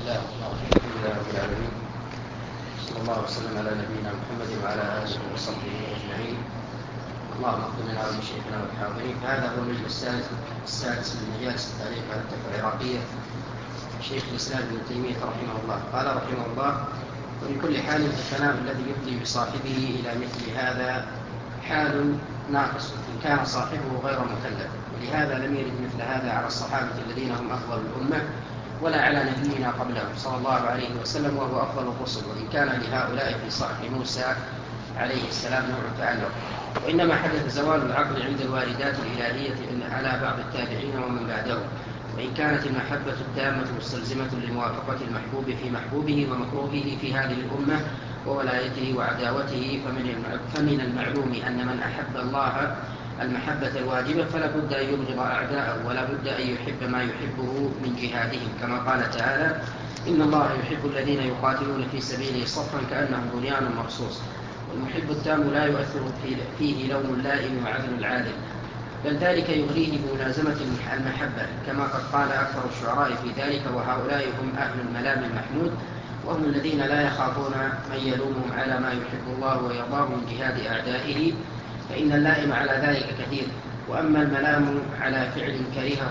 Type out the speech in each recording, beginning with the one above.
الله الحمد لله رب العالمين، صلى الله وسلم على نبينا محمد وعلى آله وصحبه أجمعين. اللهم اغفر لنا ولشيخنا والحاضرين. فهذا هو المجلس السادس من مجالس التاريخ على الدفة العراقية شيخ الإسلام ابن تيمية رحمه الله. قال رحمه الله: ولكل حال فالثناء الذي يفضي بصاحبه إلى مثل هذا حال ناقص إن كان صاحبه غير مكلف، ولهذا لم يرد مثل هذا على الصحابة الذين هم أفضل الأمة، ولا على نبينا قبله صلى الله عليه وسلم وهو أفضل الرسل، وإن كان لهؤلاء في صحف موسى عليه السلام نوع تعلق. وإنما حدث زوال العقل عند الواردات الإلهية على بعض التابعين ومن بعدهم، وإن كانت المحبة التامة مستلزمة لموافقة المحبوب في محبوبه ومكروهه في هذه الأمة وولايته وعداوته، فمن المعلوم أن من أحب الله المحبة الواجبة فلا بد أن يبغض أعداءه، ولا بد أن يحب ما يحبه من جهادهم، كما قال تعالى: إن الله يحب الذين يقاتلون في سبيله صفا كأنهم بنيان مرصوص. والمحب التام لا يؤثر فيه لوم اللائم وعدل العادل، بل ذلك يغريه بملازمة المحبة، كما قد قال أكثر الشعراء في ذلك: وهؤلاء هم أهل الملام المحمود، وهم الذين لا يخافون من يلومهم على ما يحب الله ويرضاه من جهاد أعدائه، فإن اللائم على ذلك كثير. وأما الملام على فعل كرهه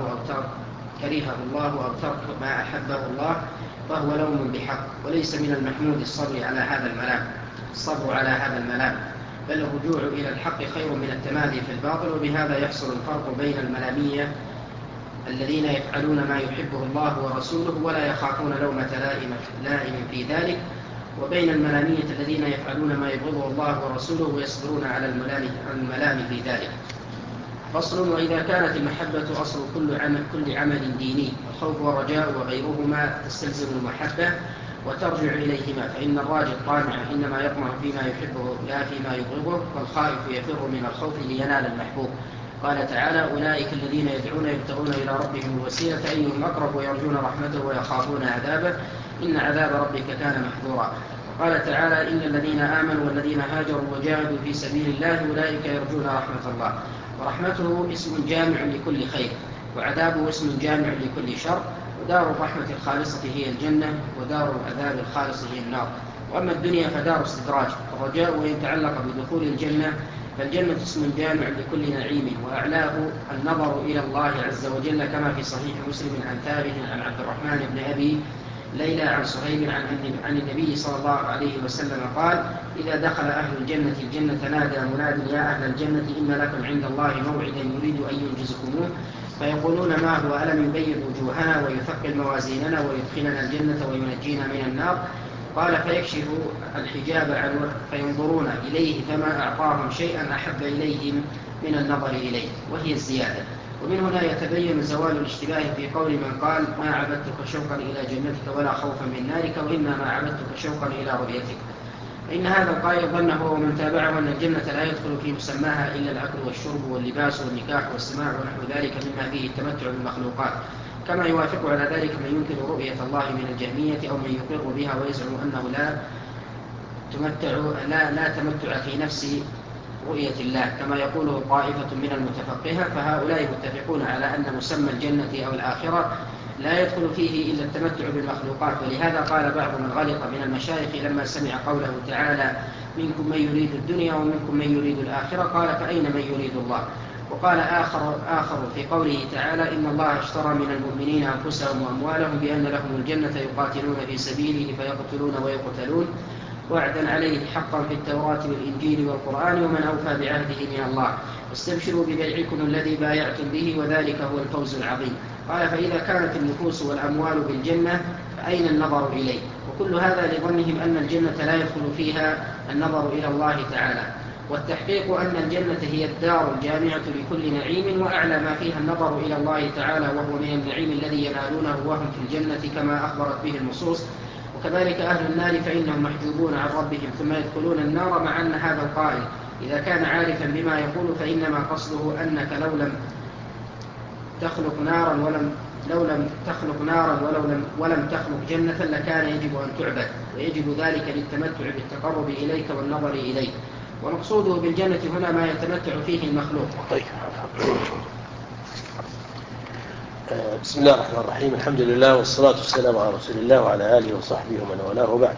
الله أو ترك ما أحبه الله فهو لوم بحق، وليس من المحمود الصبر على هذا الملام، بل الرجوع إلى الحق خير من التمادي في الباطل. وبهذا يحصل الفرق بين الملامية الذين يفعلون ما يحبه الله ورسوله ولا يخافون لومة لائم في ذلك، وبين الملامية الذين يفعلون ما يبغضه الله ورسوله ويصبرون على الملام في ذلك. فصل: وإذا كانت المحبة أصل كل عمل ديني، الخوف والرجاء وغيرهما تستلزم المحبة وترجع إليهما، فإن الراجي الطامع إنما يطمع فيما يحبه لا فيما يبغضه، والخائف يفر من الخوف لينال المحبوب. قال تعالى: أولئك الذين يدعون يبتغون إلى ربهم الوسيلة أيهم أقرب ويرجون رحمته ويخافون عذابه إن عذاب ربك كان محذورا. وقال تعالى: إن الذين آمنوا والذين هاجروا وجاهدوا في سبيل الله أولئك يرجون رحمة الله. ورحمته اسم جامع لكل خير، وعذابه اسم جامع لكل شر، ودار الرحمة الخالصة هي الجنة، ودار العذاب الخالص هي النار. وأما الدنيا فدار استدراج. الرجاء وإن تعلق بدخول الجنة فالجنة اسم جامع لكل نعيم، وأعلاه النظر إلى الله عز وجل، كما في صحيح مسلم عن ثابت عن عبد الرحمن بن أبي ليلى عن صهيب عن النبي صلى الله عليه وسلم قال: إذا دخل أهل الجنة نادى مناد: يا أهل الجنة إن لكم عند الله موعدا يريد أن ينجزكموه، فيقولون: ما هو؟ ألم يبيض وجوهنا ويثقل موازيننا ويدخلنا الجنة وينجينا من النار؟ قال: فيكشف الحجاب عنه فينظرون إليه، فما أعطاهم شيئا أحب إليهم من النظر إليه، وهي الزيادة. ومن هنا يتبين زوال الاشتباه في قول من قال: ما عبدتك شوقا إلى جنتك ولا خوفا من نارك، وإنما عبدتك شوقا إلى رؤيتك. فإن هذا القائل ظنه ومن تابعه أن الجنة لا يدخل في مسماها إلا الأكل والشرب واللباس والنكاح والسماع ونحو ذلك مما فيه التمتع بالمخلوقات، كما يوافق على ذلك من ينكر رؤية الله من الجهمية، أو من يقر بها ويزعم أنه لا تمتع في نفس رؤية الله، كما يقوله طائفة من المتفقهة. فهؤلاء متفقون على أن مسمى الجنة أو الآخرة لا يدخل فيه إلا التمتع بالمخلوقات. ولهذا قال بعض من غلط من المشايخ لما سمع قوله تعالى: منكم من يريد الدنيا ومنكم من يريد الآخرة، قال: فأين من يريد الله؟ وقال آخر في قوله تعالى: إن الله اشترى من المؤمنين أنفسهم وأموالهم بأن لهم الجنة يقاتلون في سبيله فيقتلون ويقتلون وعدا عليه حقا في التوراة والإنجيل والقرآن، ومن أوفى بعهده من الله، واستبشروا ببيعكم الذي بايعتم به وذلك هو الفوز العظيم. قال: فإذا كانت النفوس والأموال بالجنة فأين النظر إليه؟ وكل هذا لظنهم أن الجنة لا يدخل فيها النظر إلى الله تعالى، والتحقيق أن الجنة هي الدار الجامعة لكل نعيم، وأعلى ما فيها النظر إلى الله تعالى، وهو من النعيم الذي ينالونه وهم في الجنة كما أخبرت به النصوص. وكذلك أهل النار فإنهم محجوبون عن ربهم ثم يدخلون النار، مع أن هذا القائل إذا كان عارفا بما يقول فإنما قصده أنك لو لم تخلق نارا ولم تخلق جنة لكان يجب أن تعبد، ويجب ذلك للتمتع بالتقرب إليك والنظر إليك، ومقصوده بالجنة هنا ما يتمتع فيه المخلوق. بسم الله الرحمن الرحيم. الحمد لله والصلاة والسلام على رسول الله وعلى آله وصحبه ومن والاه وبعد.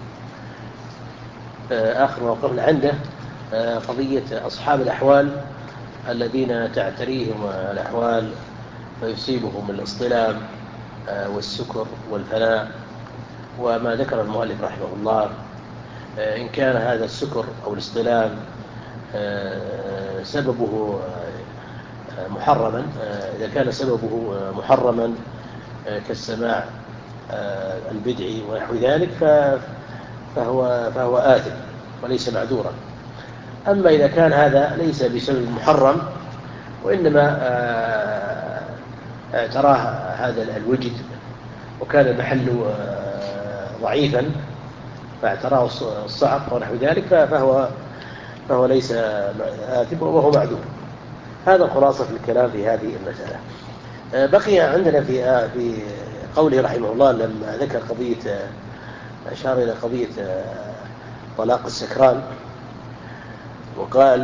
آخر ما وقفنا عنده قضية أصحاب الأحوال الذين تعتريهم الأحوال فيصيبهم الاصطلام والسكر والفناء. وما ذكر المؤلف رحمه الله إن كان هذا السكر أو الاصطلام سببه محرما، إذا كان سببه محرما كالسماع البدعي ونحو ذلك فهو آثم وليس معذورا. أما إذا كان هذا ليس بسبب محرم وإنما اعتراه هذا الوجد وكان المحل ضعيفا فاعتراه الصعق ونحو ذلك فهو ليس آثم وهو معذور. هذا خلاصة في الكلام في هذه المسألة. بقي عندنا في قوله رحمه الله لما ذكر قضية أشار إلى قضية طلاق السكران وقال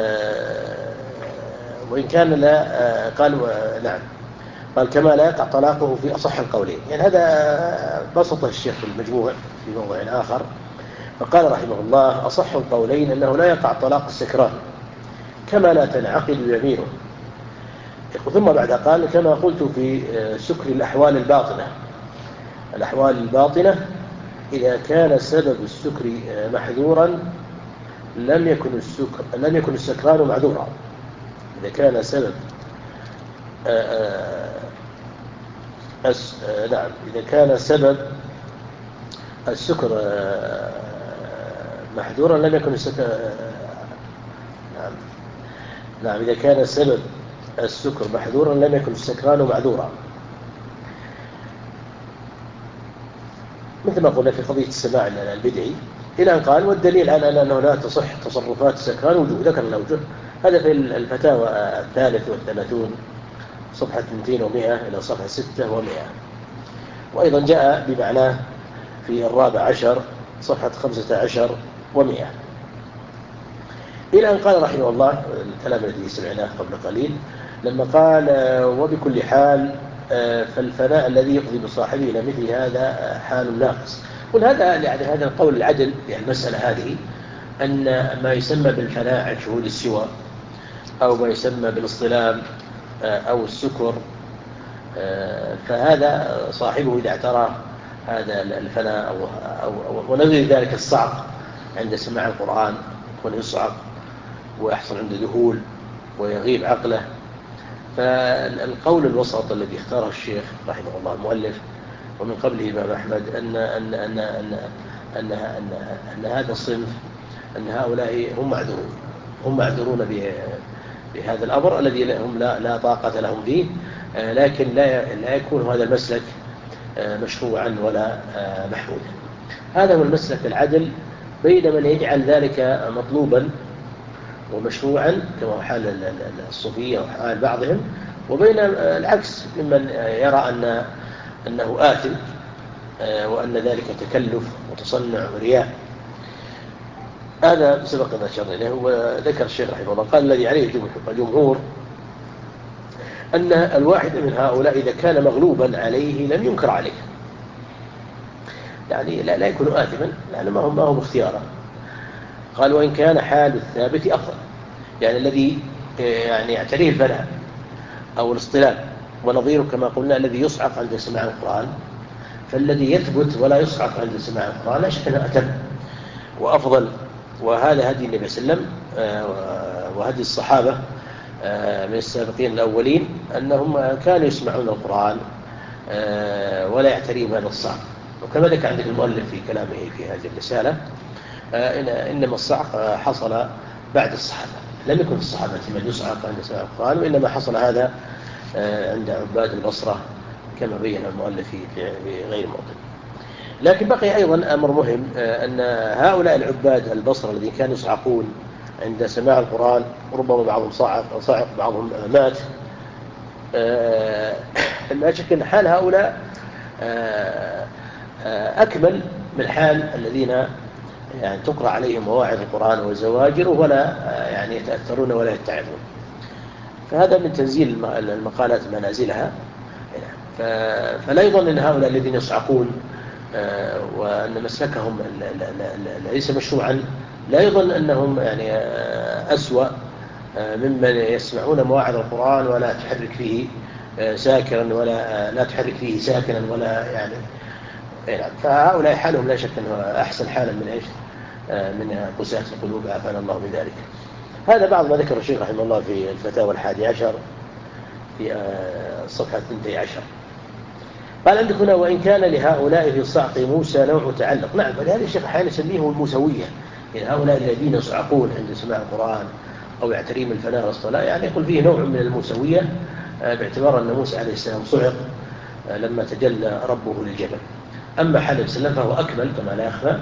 وإن كان لا قال نعم قال كما لا يقع طلاقه في أصح القولين. يعني هذا بسطه الشيخ في المجموع في موضوع آخر فقال رحمه الله أصح القولين أنه لا يقع طلاق السكران كما لا تنعقد يمينه. ثم بعد قال كما قلت في سكر الأحوال الباطنة. الأحوال الباطنة إذا كان سبب السكر محذورا لم يكن السكران معذورا. إذا كان سبب نعم إذا كان سبب السكر محذورا لم يكن السكر نعم إذا كان سبب السكر محذورا لم يكن السكران معذورا، مثل ما قلنا في قضية السماع البدعي إلى أن قال والدليل على أنه لا تصح تصرفات السكران وجوه. ذكر الأوجه هذا في الفتاوى 33 صفحة 200 إلى صفحة 600. وأيضا جاء بمعناه في 14 صفحة 15 و100 إلى أن قال رحمه الله الكلام الذي سمعناه قبل قليل لما قال وبكل حال فالفناء الذي يقضي بصاحبه إلى مثل هذا حال ناقص. قل هذا يعني هذا القول العدل في المسألة هذه أن ما يسمى بالفناء عن شهود السوى أو ما يسمى بالاصطلام أو السكر فهذا صاحبه إذا اعترى هذا الفناء أو ونظير ذلك الصعق عند سماع القرآن يكون يصعق ويحصل عنده ذهول ويغيب عقله. فالقول الوسط الذي اختاره الشيخ رحمه الله المؤلف ومن قبله الإمام أحمد أن هذا الصنف أن هؤلاء هم معذورون بهذا الأمر الذي هم لا طاقة لهم فيه، لكن لا يكون هذا المسلك مشروعا ولا محمودا. هذا هو المسلك العدل بين من يجعل ذلك مطلوبا ومشروعا كما هو حال الصوفية وحال بعضهم، وبين العكس ممن يرى أنه آثم وأن ذلك تكلف وتصنع ورياء. هذا سبق ما أشرنا إليه. وذكر الشيخ رحمه الله قال الذي عليه الجمهور أن الواحد من هؤلاء إذا كان مغلوبا عليه لم ينكر عليه، يعني لا يكون آثما لأن ما هو باختياره. قال وإن كان حال الثابت أفضل، يعني الذي يعني يعتريه الفناء أو الاصطلام ونظيره كما قلنا الذي يصعق عند سماع القرآن، فالذي يثبت ولا يصعق عند سماع القرآن لا شك أنه أتم وأفضل. وهذا هدي النبي صلى الله عليه وسلم وهدي الصحابة من السابقين الأولين أنهم كانوا يسمعون القرآن ولا يعتريهم هذا الصعق. وكما ذكر عندك المؤلف في كلامه في هذه الرسالة إنما الصعق حصل بعد الصحابة، لم يكن في الصحابة من يصعق عند سماع القرآن، وإنما حصل هذا عند عباد البصرة كما بين المؤلف في غير موطن. لكن بقي أيضا أمر مهم أن هؤلاء العباد البصرة الذين كانوا يصعقون عند سماع القرآن ربما بعضهم صعق بعضهم مات، لا شك أن حال هؤلاء أكمل من حال الذين يعني تقرأ عليهم مواعظ القرآن وزواجر ولا يعني يتأثرون ولا يتعظون. فهذا من تنزيل المقالات منازلها فلا يظن أن هؤلاء الذين يصعقون وأن مسلكهم ليس مشروعا، لا يظن أنهم يعني أسوأ ممن يسمعون مواعظ القرآن ولا تحرك فيه ساكرا ولا لا تحرك فيه ساكنا ولا يعني. فهؤلاء حالهم لا شك أنه أحسن حالا من إيش؟ من قساة القلوب، عافانا الله من ذلك. هذا بعض ما ذكر الشيخ رحمه الله في الفتاوى 11 في صفحة 12. قال عندك هنا: وإن كان لهؤلاء في صعق موسى نوع تعلق. نعم، ولهذا الشيخ أحيانا يسميهم الموسوية، يعني هؤلاء الذين يصعقون عند سماع القرآن أو يعتريهم الفناء والصلاة، يعني يقول فيه نوع من الموسوية باعتبار أن موسى عليه السلام صعق لما تجلى ربه للجبل. أما حال وسلم فهو أكمل كما لا يخفى،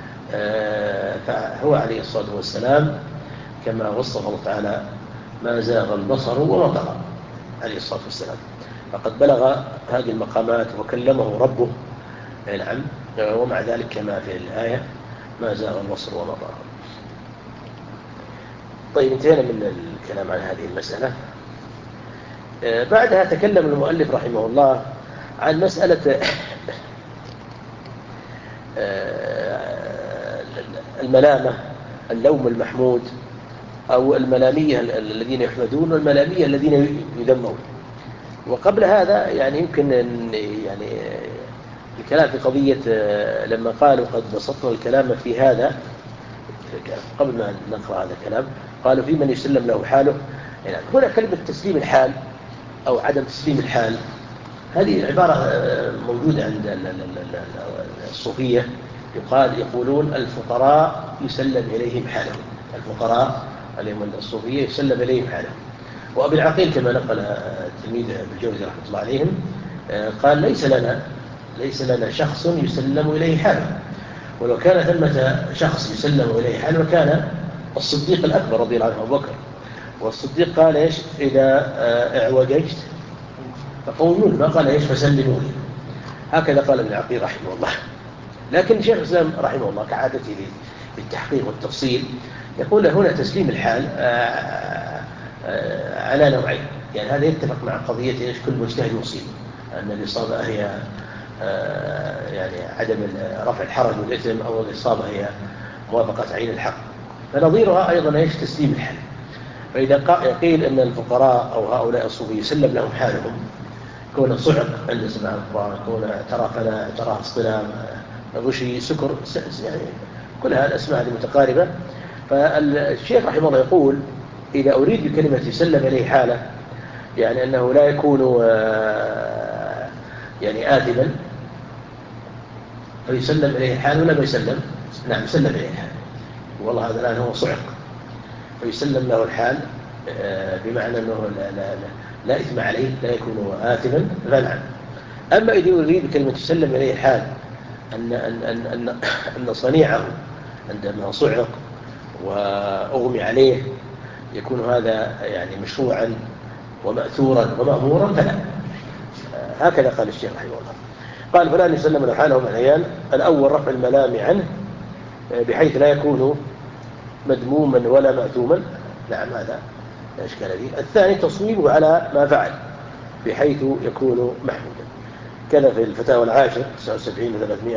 فهو عليه الصلاة والسلام كما وصف الله تعالى: ما زاغ البصر وما طغى عليه الصلاة والسلام، فقد بلغ هذه المقامات وكلمه ربه. نعم، ومع ذلك كما في الآية: ما زاغ البصر وما طغى. طيب، انتهينا من الكلام عن هذه المسألة. بعدها تكلم المؤلف رحمه الله عن مسألة الملامة، اللوم المحمود، أو الملامية الذين يحمدون والملامية الذين يذمون. وقبل هذا يعني يمكن أن يعني الكلام في قضية لما قالوا قد بسطنا الكلام في هذا، قبل ما نقرأ هذا الكلام قالوا: في من يسلم له حاله. يعني هنا كلمة تسليم الحال أو عدم تسليم الحال، هذه عبارة موجودة عند الصوفية. يقولون: الفقراء يسلم إليهم حالهم. الفقراء الصوفية يسلم إليهم حالهم. وأبي العقيل كما نقل التلميذ بالجوزي رحمة الله عليهم قال: ليس لنا شخص يسلم إليه حاله. ولو كان ثمة شخص يسلم إليه حاله وكان الصديق الأكبر رضي الله عنه أبو بكر. والصديق قال: إيش؟ إذا اعوججت فقومون، ما قال: إيش؟ فسلموني. هكذا قال ابن العقيل رحمه الله. لكن شيخ الإسلام رحمه الله كعادته بالتحقيق والتفصيل يقول هنا تسليم الحال على نوعين. يعني هذا يتفق مع قضية إيش؟ كل مجتهد مصيب، أن الإصابة هي يعني عدم رفع الحرج والإثم، أو الإصابة هي موافقة عين الحق. فنظيرها أيضا إيش؟ تسليم الحال. فإذا قيل أن الفقراء أو هؤلاء الصوفية يسلم لهم حالهم، كون صعق عند سماع القرآن، كون اعتراف فناء، اعتراف اصطنام، غشي، سكر، يعني كل هذه الأسماء هذه متقاربة. فالشيخ رحمه الله يقول: إذا أريد بكلمة يسلم إليه حالة، يعني أنه لا يكون يعني آثما، فيسلم إليه حال ولا ما يسلم؟ نعم، يسلم إليه حال. والله هذا الآن هو صعق، فيسلم له الحال بمعنى أنه لا إثم عليه، لا يكون آثما، فنعم. أما إذا يريد بكلمة يسلم إليه حال أن صنيعه عندما صعق وأغمي عليه يكون هذا يعني مشروعا ومأثورا ومأمورا، فلا. هكذا قال الشيخ رحمه الله. قال: فلا يسلم له حاله معنيان: الأول رفع الملام عنه بحيث لا يكون مذموما ولا مأثوما. نعم، هذا لا إشكال فيه. الثاني تصويبه على ما فعل بحيث يكون محمودا. كذا في الفتاوى 10 79 و300،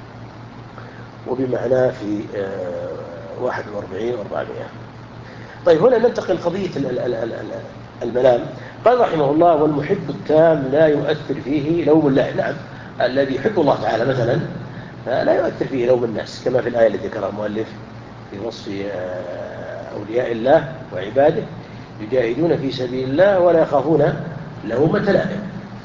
وبمعناه في 41 و400. طيب، هنا ننتقل لقضية الملام. قال رحمه الله: والمحب التام لا يؤثر فيه لوم الله. نعم، الذي يحب الله تعالى مثلا لا يؤثر فيه لوم الناس، كما في الآية التي ذكرها المؤلف في وصف أولياء الله وعباده: يجاهدون في سبيل الله ولا يخافون لومة لائم.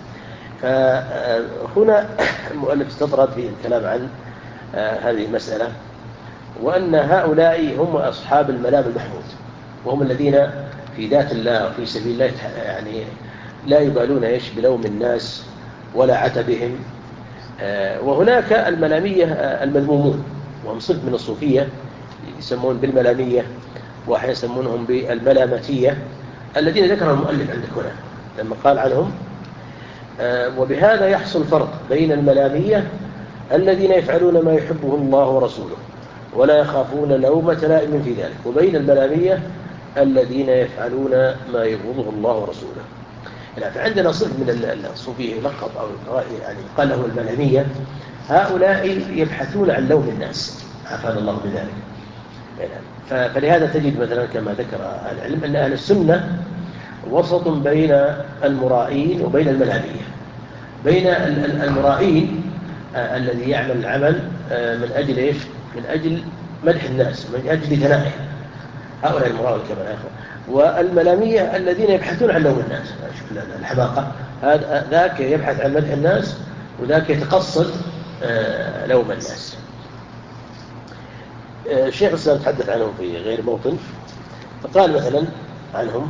فهنا المؤلف استطرد في الكلام عن هذه المسألة، وأن هؤلاء هم أصحاب الملام المحمود، وهم الذين في ذات الله وفي سبيل الله يعني لا يبالون إيش بلوم الناس ولا عتبهم. وهناك الملامية المذمومون، وهم صنف من الصوفية يسمون بالملامية، وأحيانا يسمونهم بالملامتية، الذين ذكر المؤلف عندك هنا لما قال عنهم: وبهذا يحصل فرق بين الملامية الذين يفعلون ما يحبه الله ورسوله ولا يخافون لومة لائم في ذلك، وبين الملامية الذين يفعلون ما يبغضه الله ورسوله. فعندنا صنف من الصوفية يلقب أو يعني قال له الملامية، هؤلاء يبحثون عن لوم الناس، عافانا الله بذلك. فلهذا تجد مثلا كما ذكر أهل العلم أن أهل السنة وسط بين المرائين وبين الملامية. بين المرائين الذي يعمل العمل من أجل إيش؟ من أجل مدح الناس، من أجل ثنائهم، هؤلاء المرائين كما يأخذ. والملامية الذين يبحثون عن لوم الناس، شوف الحماقة، ذاك يبحث عن مدح الناس وذاك يتقصد لوم الناس. الشيخ الإسلام تحدث عنهم في غير موطن، فقال مثلا عنهم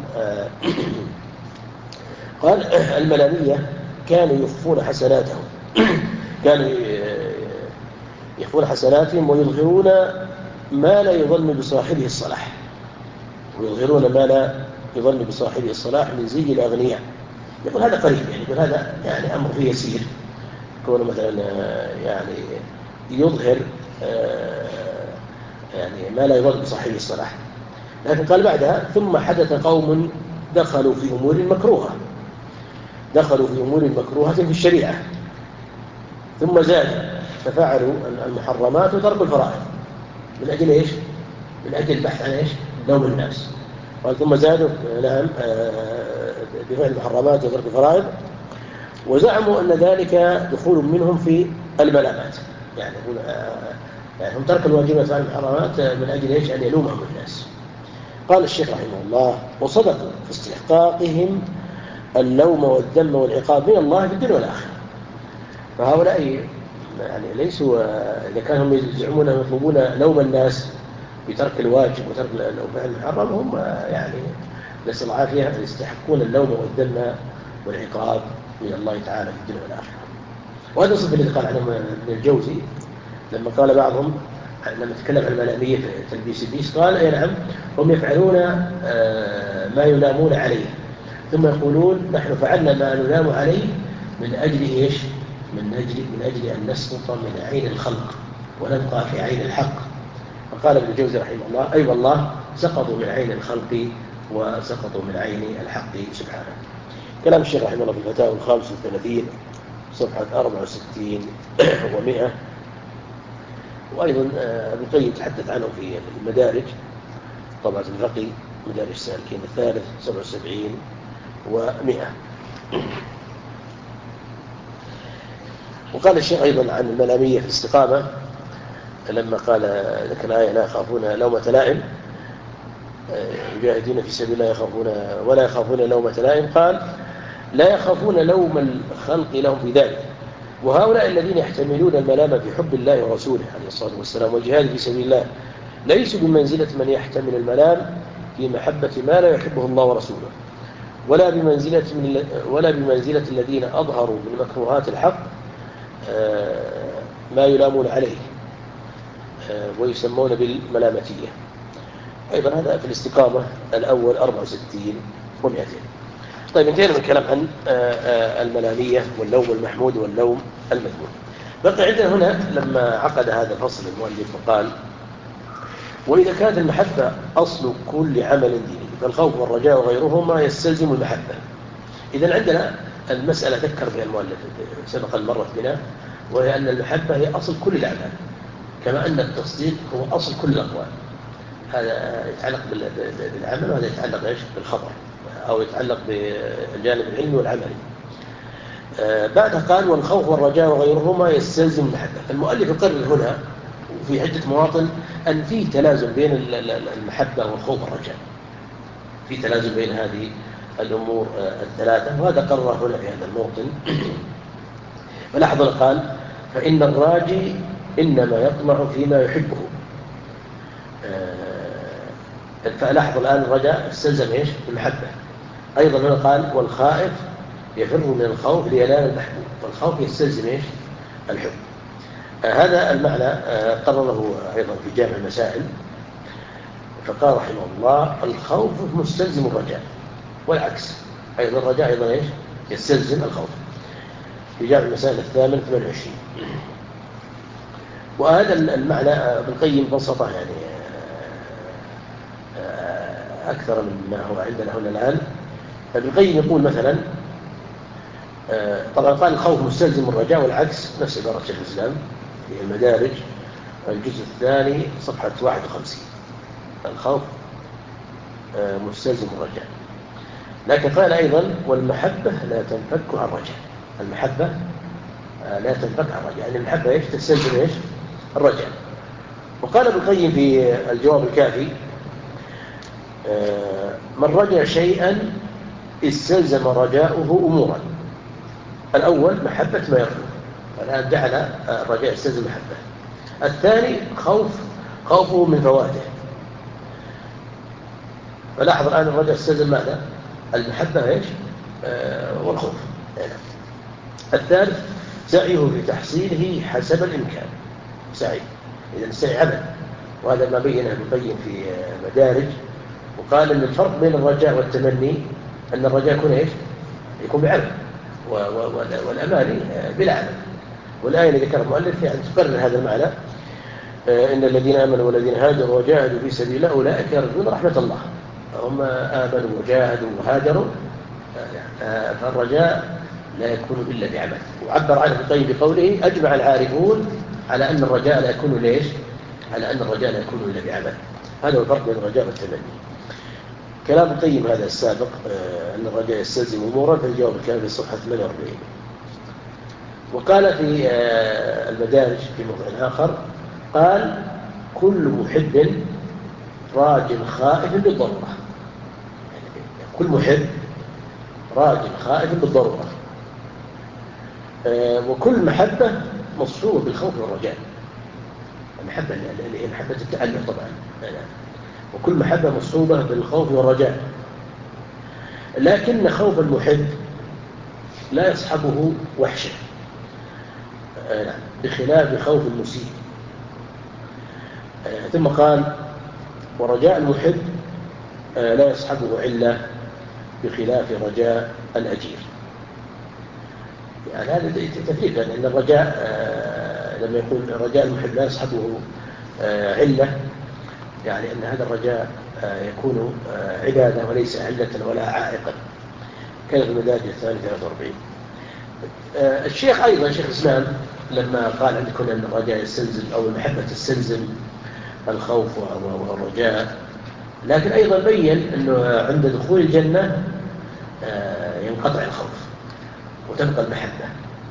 قال الملامية كانوا يخفون حسناتهم كانوا يخفون حسناتهم ويظهرون ما لا يظن بصاحبه الصلاح، ويظهرون ما لا يظن بصاحبه الصلاح من زي الأغنياء. يقول هذا قريب، يعني يقول هذا يعني أمر فيه يسير، كونه مثلا يعني يظهر يعني ما لا يظن بصاحبه الصلاح. لكن قال بعدها ثم حدث قوم دخلوا في أمور مكروهة، دخلوا في أمور مكروهة في الشريعة، ثم زادوا ففعلوا المحرمات وتركوا الفرائض من أجل إيش؟ من أجل البحث عن إيش؟ لوم الناس. قال ثم زادوا نعم بفعل المحرمات وترك الفرائض، وزعموا أن ذلك دخول منهم في الملامات، يعني هم ترك الواجبات وفعل المحرمات من أجل إيش؟ أن يلومهم الناس. قال الشيخ رحمه الله وصدقوا في استحقاقهم اللوم والذم والعقاب من الله في الدنيا والآخرة. فهؤلاء يعني ليسوا، إذا كانوا يزعمون يطلبون لوم الناس بترك الواجب وترك فعل المحرم، هم يعني نسأل العافية يستحقون اللوم والذم والعقاب من الله تعالى في الدنيا والآخرة. وهذا صفة الذي قال عنه ابن الجوزي لما قال بعضهم، لما تكلم عن الملامية في تلبيس إبليس، قال أي نعم هم يفعلون ما يلامون عليه ثم يقولون نحن فعلنا ما نلام عليه من أجل إيش؟ من أجل أن نسقط من عين الخلق ونبقى في عين الحق. فقال ابن الجوزي رحمه الله أي والله سقطوا من عين الخلق وسقطوا من عين الحق سبحانه. كلام الشيخ رحمه الله في الفتاوى 35 صفحة 64 و100. وأيضا ابن القيم تحدث عنه في المدارج، طبعا الفقي مدارج السالكين الثالث 77 و100. وقال الشيخ أيضا عن الملامية في الاستقامة لما قال ذكر آية لا يخافون لومة لائم، يجاهدون في سبيل الله يخافون ولا يخافون لومة لائم، قال لا يخافون لوم الخلق لهم في ذلك. وهؤلاء الذين يحتملون الملامة في حب الله ورسوله عليه الصلاة والسلام والجهاد في سبيل الله ليسوا بمنزلة من يحتمل الملام في محبة ما لا يحبه الله ورسوله، ولا بمنزلة الذين أظهروا من مكروهات الحق ما يلامون عليه ويسمون بالملامتية. أيضا هذا في الاستقامة الأول 64 و200. طيب انتهينا من الكلام عن الملامية واللوم المحمود واللوم المذموم. بقي عندنا هنا لما عقد هذا الفصل المؤلف وقال وإذا كانت المحبة أصل كل عمل ديني فالخوف والرجاء وغيرهما يستلزم المحبة. إذن عندنا المسألة ذكر بها المؤلف سبقا مرت بنا، وهي أن المحبة هي أصل كل الأعمال، كما أن التصديق هو أصل كل الأقوال. هذا يتعلق بالعمل وهذا يتعلق إيش؟ بالخبر، أو يتعلق بالجانب العلمي والعملي. بعدها قال والخوف والرجاء وغيرهما يستلزم المحبة. فالمؤلف يقرر هنا في عدة مواطن أن في تلازم بين المحبة والخوف والرجاء، في تلازم بين هذه الأمور الثلاثة، وهذا قرر هنا في هذا الموطن. فلاحظوا قال فإن الراجي إنما يطمع فيما يحبه. فلاحظوا الآن الرجاء استلزم إيش؟ المحبة. أيضا هنا قال والخائف يفر من الخوف لينال المحبوب، فالخوف يستلزم إيش؟ الحب. هذا المعنى قرره أيضا في جامع المسائل، فقال رحمه الله الخوف مستلزم الرجاء، والعكس أيضا الرجاء أيضا إيش؟ يستلزم الخوف، في جامع المسائل 28. وهذا المعنى ابن القيم بسطه يعني أكثر من ما هو عندنا هنا الآن. ابن القيم يقول مثلا طبعا قال الخوف مستلزم الرجاء، والعكس نفس عبارة شيخ الإسلام في المدارج الجزء الثاني صفحة 51. الخوف مستلزم الرجاء، لكن قال أيضا والمحبة لا تنفك عن الرجاء. المحبة لا تنفك عن الرجاء، يعني المحبة إيش تستلزم إيش الرجاء. وقال ابن القيم في الجواب الكافي من رجع شيئا استلزم رجاؤه أمورا. الأول محبة ما يرجو، الآن جعل الرجاء يستلزم محبة. الثاني خوفه من فواته، فلاحظ الآن الرجاء يستلزم ماذا؟ المحبة إيش والخوف. الثالث سعيه في تحصيله حسب الإمكان، سعي، إذا السعي عمل، وهذا ما بينه ابن القيم في مدارج. وقال أن الفرق بين الرجاء والتمني أن الرجاء يكون إيش؟ يكون بعمل، والأماني بلا عمل. والآية اللي ذكرها المؤلف يعني تقرر هذا المعنى: إن الذين آمنوا والذين هاجروا وجاهدوا في سبيل الله أولئك يرجون رحمة الله. هم آمنوا وجاهدوا وهاجروا، فالرجاء لا يكون إلا بعمل. وعبر عنه ابن القيم بقوله أجمع العارفون على أن الرجاء لا يكون ليش؟ على أن الرجاء لا يكون إلا بعمل. هذا هو الفرق بين الرجاء والتمني. كلام القيم هذا السابق أن الرجاء يستلزم أمورا في الجواب الكامل صفحة 48. وقال في المدارج في موضع آخر قال كل محب راج خائف بالضرورة. كل محب راج خائف بالضرورة. وكل محبة مصحوبة بالخوف والرجاء. المحبة اللي هي محبة التعلق طبعا، وكل محبة مصحوبة بالخوف والرجاء، لكن خوف المحب لا يصحبه وحشة بخلاف خوف المسيء. ثم قال ورجاء المحب لا يصحبه علة بخلاف رجاء الأجير. يعني هذا تفريق، لأن الرجاء لما يقول رجاء المحب لا يصحبه علة، يعني أن هذا الرجاء يكون عبادة وليس علة ولا عائقا، كان في المدارج الثاني 43. الشيخ أيضا شيخ الإسلام لما قال عندكم أن الرجاء يستلزم أو المحبة تستلزم الخوف والرجاء، لكن أيضا بين أنه عند دخول الجنة ينقطع الخوف وتبقى المحبة.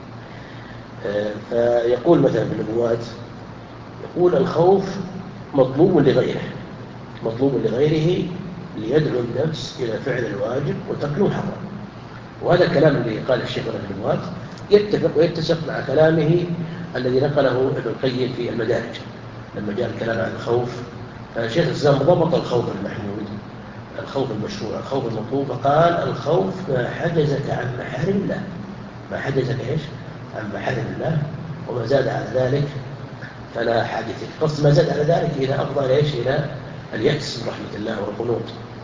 فيقول مثلا في النبوات، يقول الخوف مطلوب لغيره، مطلوب لغيره ليدعو النفس إلى فعل الواجب وترك المحرم. وهذا الكلام اللي قال الشيخ في النبوات يتفق ويتسق مع كلامه الذي نقله ابن القيم في المدارج لما جاء الكلام عن الخوف. شيخ الإسلام ضبط الخوف المحمود، الخوف المشروع، الخوف المطلوب، فقال الخوف ما حجزك عن محارم الله، ما حجزك إيش؟ عن محارم الله، وما زاد على ذلك فلا حاجتك. قصد ما زاد على ذلك إلى أفضل إيش؟ إلى اليأس من رحمة الله والقنوط.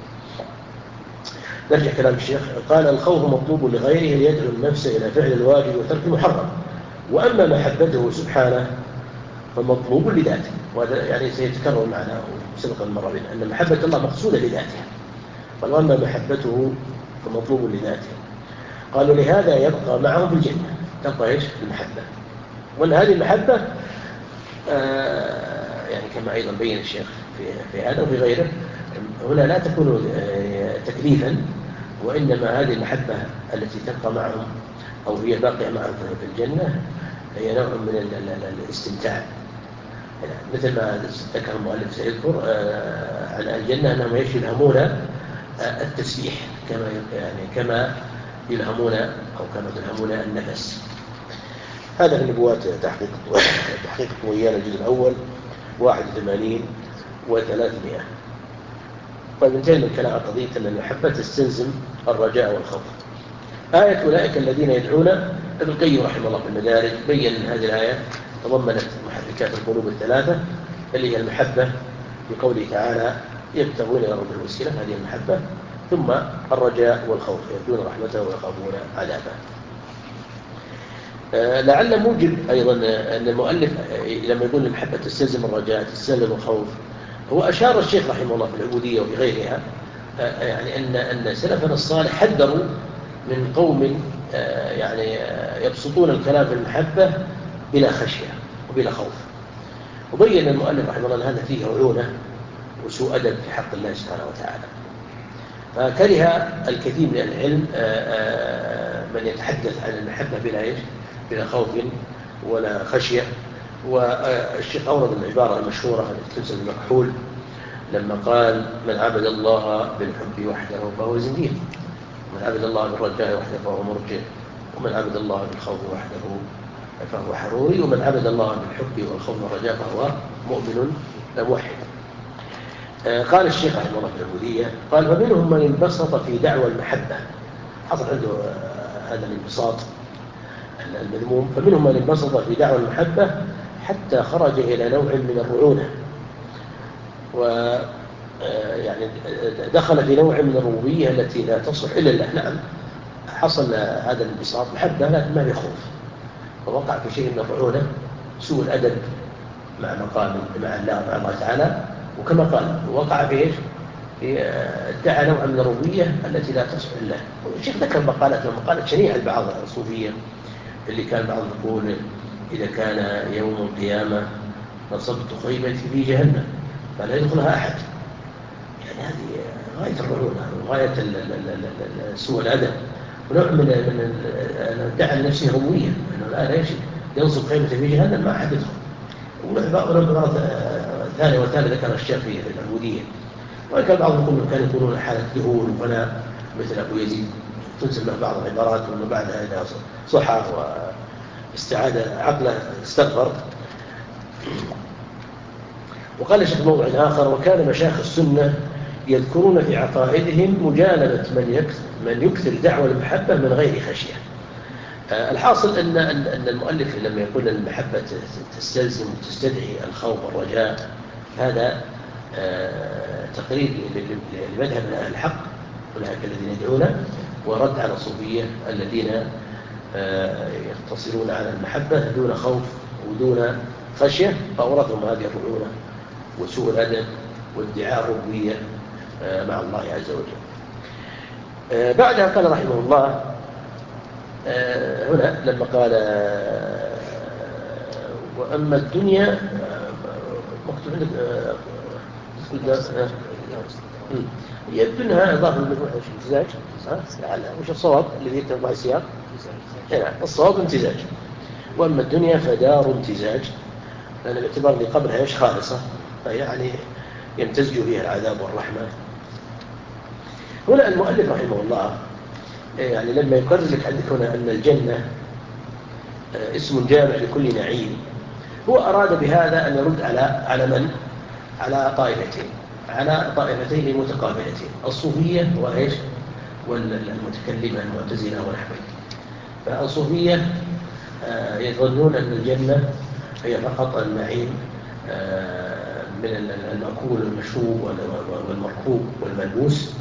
نرجع كلام الشيخ، قال الخوف مطلوب لغيره ليدعو النفس إلى فعل الواجب وترك المحرم، وأما محبته سبحانه فمطلوب لذاته. وهذا يعني سيتكرر معنا سبق المرة بنا أن محبة الله مقصودة لذاتها، قال وأما محبته فمطلوب لذاته. قالوا لهذا يبقى معهم في الجنة، تبقى إيش؟ المحبة. وأن هذه المحبة يعني كما أيضا بين الشيخ في هذا وفي غيره، هنا لا تكون تكليفا، وإنما هذه المحبة التي تبقى معهم أو هي باقية معهم في الجنة هي نوع من الاستمتاع، مثل ما ذكر المؤلف سيذكر عن الجنة أنهم يلهمون التسبيح كما يلهمون أو كما تلهمون النفس. هذا في النبوات تحقيق طويان الجزء الأول 81 و300. طيب انتهينا من الكلام عن قضية أن المحبة تستلزم الرجاء والخوف. آية أولئك الذين يدعون، ابن القيم رحمه الله في المدارج بين أن هذه الآية تضمنت محركات القلوب الثلاثة اللي هي المحبة بقوله تعالى يبتغون إلى رب الوسيلة، هذه المحبة، ثم الرجاء والخوف يرجون رحمته ويخافون عذابه. لعل موجب أيضا أن المؤلف لما يقول المحبة تستلزم الرجاء تستلزم الخوف، هو أشار الشيخ رحمه الله في العبودية وفي غيرها يعني أن سلفنا الصالح حذروا من قوم يعني يبسطون الكلام في المحبة بلا خشية وبلا خوف. وبين المؤلف رحمه الله أن هذا فيه رعونة وسوء أدب في حق الله سبحانه وتعالى. فكره الكثير من العلم من يتحدث عن المحبة بلا خوف ولا خشية. والشيخ أورد العبارة المشهورة التي تنسب المكحول لما قال: من عبد الله بالحب وحده فهو زنديق، ومن عبد الله بالرجاء وحده فهو مرجئ، ومن عبد الله بالخوف وحده فهو حروري، ومن عبد الله بالحب والخوف والرجاء فهو مؤمن موحد. قال الشيخ رحمه الله في العبودية، قال: فمنهم من انبسط في دعوى المحبة، حصل عنده هذا الانبساط المذموم، فمنهم من انبسط في دعوى المحبة حتى خرج إلى نوع من الرعونة، ويعني دخل في نوع من الربوبية التي لا تصلح إلا الله. نعم، حصل هذا الانبساط محبة لكن ما بيخوف، ووقع في شيء من الرعونة، سوء الأدب مع الله تعالى. وكما قال وقع في إيش؟ ادعى نوع من الربوبية التي لا تصلح إلا الله. الشيخ ذكر مقالات شنيعة لبعض الصوفية اللي كان بعض يقول: إذا كان يوم القيامة نصبت خيبتي في جهنم فلا يدخلها أحد. يعني هذه غاية الرعونة وغاية سوء الأدب، ونوع من ادعى لنفسه ربوبية، أنه الآن إيش ينصب خيبته في جهنم ما أحد يدخل. ونوع ثانية وثالثة ذكر الشيخ في العبودية. وكان بعضهم يقول كانوا يكونون حالة ذهول وفناء مثل أبو يزيد، تنسب له بعض العبارات، ومن بعدها إذا صحى واستعاد عقله استغفر. وقال الشيخ موضع آخر: وكان مشايخ السنة يذكرون في عقائدهم مجانبة من يكثر دعوى المحبة من غير خشية. الحاصل أن المؤلف لما يقول أن المحبة تستلزم وتستدعي الخوف والرجاء، هذا تقرير لمذهب أهل الحق أولئك الذين يدعون، ورد على الصوفية الذين يقتصرون على المحبة دون خوف ودون خشية، فأورثهم هذه الرعونة وسوء الأدب وادعاء الربوبية مع الله عز وجل. بعدها قال رحمه الله هنا لما قال: وأما الدنيا مكتوب عندك هي الدنيا إضافة للمجموعة امتزاج. وش الصواب الذي يكتب مع السياق؟ الصواب امتزاج. وأما الدنيا فدار امتزاج، لأن الاعتبار اللي قبلها إيش خالصة، يعني يمتزج فيها العذاب والرحمة. هنا المؤلف رحمه الله يعني لما يقرر لك عندك هنا أن الجنة اسم جامع لكل نعيم، هو أراد بهذا أن يرد على من؟ على طائفتين متقابلتين، الصوفية وإيش؟ والمتكلمة المعتزلة ونحوهم. فالصوفية يظنون أن الجنة هي فقط النعيم من المأكول والمشروب والمركوب والملبوس،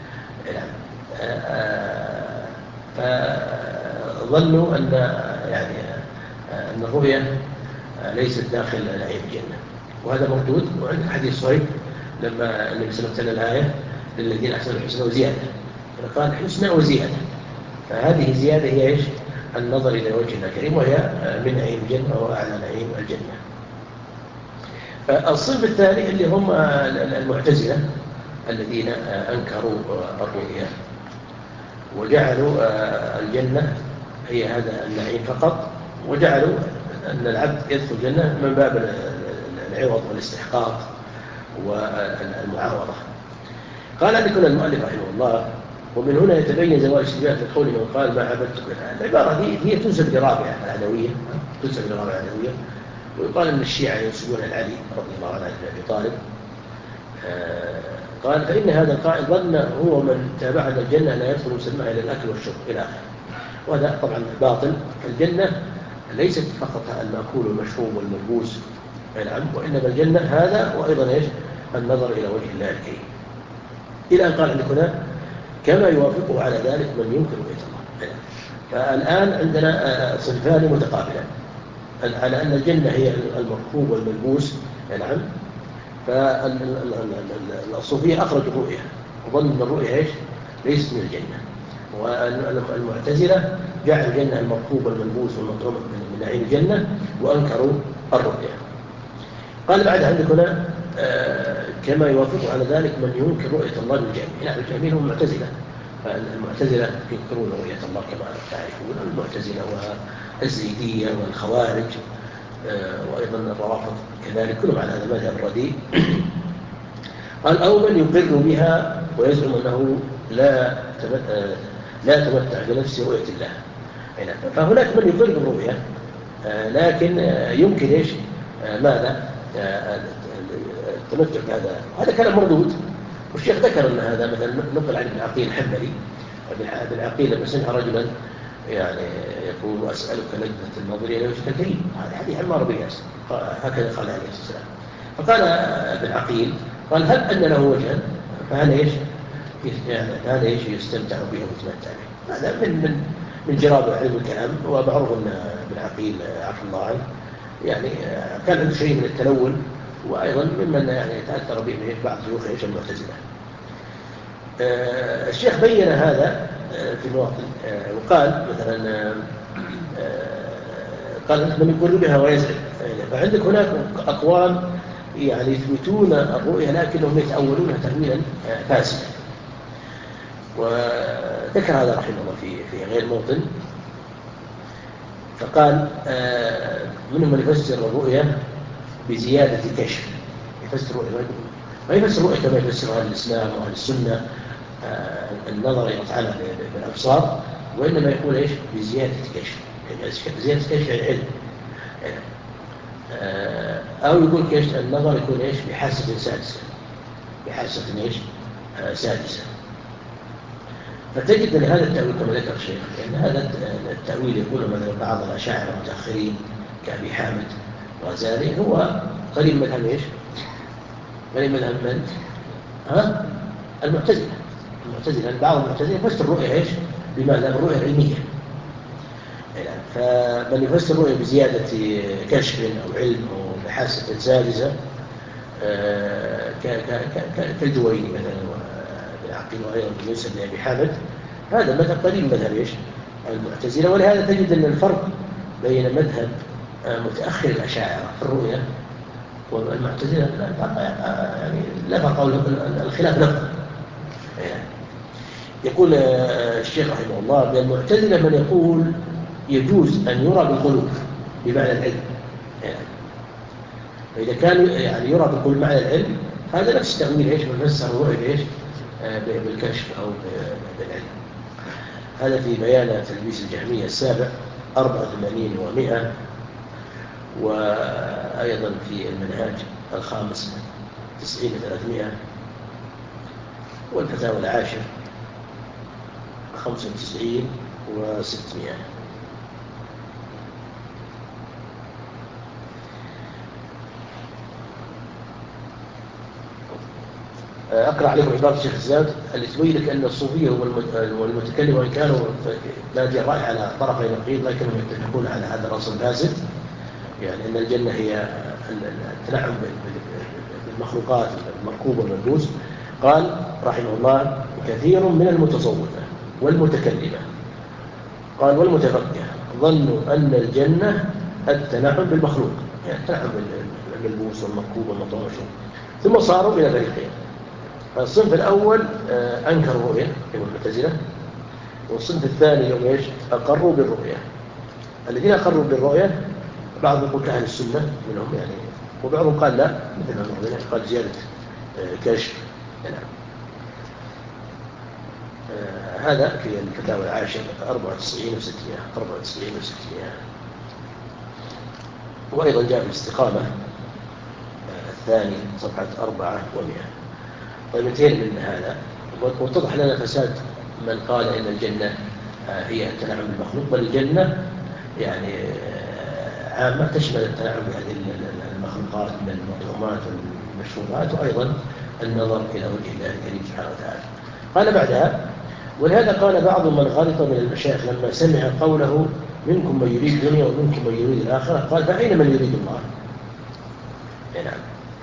فظنوا أن يعني أن الرؤية ليست داخل نعيم الجنة، وهذا مردود. وعندك حديث صحيح لما النبي صلى الله عليه وسلم تلا الآية: للذين أحسنوا الحسنى وزيادة، فقال حسنى وزيادة. فهذه الزيادة هي إيش؟ النظر إلى وجه الله الكريم، وهي من نعيم الجنة وأعلى نعيم الجنة. الصنف الثاني اللي هم المعتزلة الذين أنكروا الرؤية وجعلوا الجنة هي هذا النعيم فقط، وجعلوا أن العبد يدخل الجنة من باب العوض والاستحقاق والمعاوضة. قال لكل المؤلف رحمه الله: ومن هنا يتبين زوال الاشتباه في قول من قال ما عبدتك. العبارة هي تنسب لرابعة العدوية، ويقال أن الشيعة ينسبون لعلي رضي الله عنه بن أبي طالب. قال: فإن هذا القائل ظن هو من تابعنا الجنة لا يدخل مسماها إلى الأكل والشرب إلى آخره. وهذا طبعا باطل. الجنة ليست فقط المأكول والمشروب والملبوس، نعم، وإنما الجنة هذا، وأيضا إيش؟ النظر إلى وجه الله الكريم. إلى أن قال عندك هنا: كما يوافقه على ذلك من ينكر بيت الله. فالآن عندنا صنفان متقابلان على أن الجنة هي المركوب والملبوس، نعم. فالصوفية أخرجوا الرؤية وظنوا أن الرؤية إيش؟ ليست من الجنة. والمعتزلة جعل الجنة المطلوب والملبوس والمطعوم من نعيم الجنة وأنكروا الرؤية. قال بعد عندك هنا كما يوافق على ذلك من ينكر رؤية الله بالجهمية. نعم الجهمية هم المعتزلة، فالمعتزلة ينكرون رؤية الله كما تعرفون، المعتزلة والزيدية والخوارج وأيضا الروافض كذلك كلهم على هذا المذهب الرديء. قال أو من يقر بها ويزعم أنه لا تمتع بنفس رؤية الله. فهناك من يقر بالرؤية لكن يمكن إيش ماذا التمتع بهذا. هذا كلام مردود، والشيخ ذكر أن هذا مثلا نقل عن ابن عقيل الحنبلي. ابن عقيل لما سمع رجلا يعني يقول أسألك لجنة الناظرين إلى وجهك الكريم، هذا حديث عمار بن ياسر هكذا قال عليه السلام. فقال ابن عقيل قال هل أن له وجها؟ فهذا إيش يعني هذا إيش يستمتع به ويتمتع به. هذا من جراب علم الكلام. ومعروف أن ابن عقيل عفى الله عنه يعني كان عنده شيء من التلون، وأيضا ممن يعني تأثر به بعض شيوخ المعتزلة. الشيخ بين هذا في مواطن وقال مثلا قال من يقر بها ويزعم. فعندك هناك أقوام يعني يثبتون الرؤية لكنهم يتأولونها تأويلا فاسدا. وذكر هذا رحمه الله في غير موطن. فقال منهم من يفسر الرؤية بزيادة كشف. يفسر الرؤية ما يفسر الرؤية كما يفسر أهل الإسلام وأهل السنة النظر إلى تعالى بالأبصار، وإنما يقول إيش بزيادة كشف. زيادة كشف العلم. أو يقول كيش النظر يكون إيش بحاسة سادسة، بحاسة إيش سادسة. فتجد أن هذا التأويل كما ذكر الشيخ، لأن هذا التأويل يقول مثلا بعض الأشاعرة المتأخرين كأبي حامد وغزالي هو قريب مذهب إيش؟ قريب مذهب من؟ المعتزلة. المعتزلة بعض المعتزلة يفسر الرؤية إيش؟ بماذا؟ بالرؤية العلمية. فمن يفسر الرؤية بزيادة كشف أو علم أو بحاسة سادسة كالجويني مثلا والعقيل وغيره من يوسف بن أبي حامد، هذا مذهب قريب مذهب إيش؟ المعتزلة. ولهذا تجد أن الفرق بين مذهب متأخر الأشاعرة في الرؤية والمعتزلة يعني لا فرق، الخلاف لفظ. يقول الشيخ رحمه الله: من المعتزلة من يقول يجوز أن يرى بالقلوب بمعنى العلم. فإذا كان يعني يرى بالقلوب بمعنى العلم، هذا نفس تأويل إيش من فسر الرؤية إيش بالكشف أو بالعلم. هذا في بيان تلبيس الجهمية السابع 84 و100، وأيضا في المنهاج الخامس 90 و300، والفتاوى العاشر 95 و600. أقرأ عليكم عبارة الشيخ الزاد اللي تبين لك أن الصوفية والمتكلم وإن كانوا نادي الرأي على طرفي نقيض لكنهم يتفقون على هذا الأصل الفاسد، يعني أن الجنة هي التنعم بالمخلوقات المركوبة والملبوس. قال رحمه الله: كثير من المتصوفة والمتكلمة قال والمتفقه ظنوا أن الجنة التنعم بالمخلوق، يعني التنعم بالملبوس والمركوب والمطعوم، ثم صاروا إلى فريقين. الصنف الأول أنكروا الرؤية كما المعتزلة، والصنف الثاني يوم إيش أقروا بالرؤية. الذين أقروا بالرؤية بعضهم يقول كأهل السنة منهم يعني، وبعضهم قال لا مثل المعتزلة قال زيادة كشف. هذا في الفتاوى العاشر 94 و600 94 و600. وأيضا جاء في الاستقامة الثاني صفحة 400. طيب انتهينا من هذا، واتضح لنا فساد من قال إن الجنة هي التنعم بالمخلوق، بل الجنة يعني عامة تشمل التنعم بهذه المخلوقات من المطعومات والمشروبات، وأيضا النظر إلى وجه الله الكريم سبحانه وتعالى. قال بعدها: ولهذا قال بعض من غلط من المشايخ لما سمع قوله منكم من يريد الدنيا ومنكم من يريد الآخرة، قال: فأين من يريد الله؟ نعم.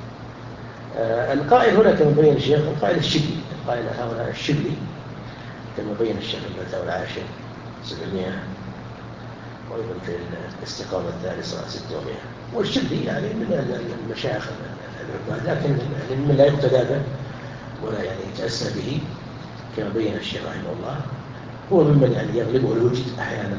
القائل هنا كما بين الشيخ القائل الشبلي، القائل هنا الشبلي كما بين الشيخ الفتاوى العاشر 700، وأيضا في الاستقامة الثالثة 600. والشبلي يعني من المشايخ العباد، لكن من لا يقتدى به ولا يعني يتأسى به كما بين الشيخ رحمه الله. هو ممن يعني يغلبه الوجد أحيانا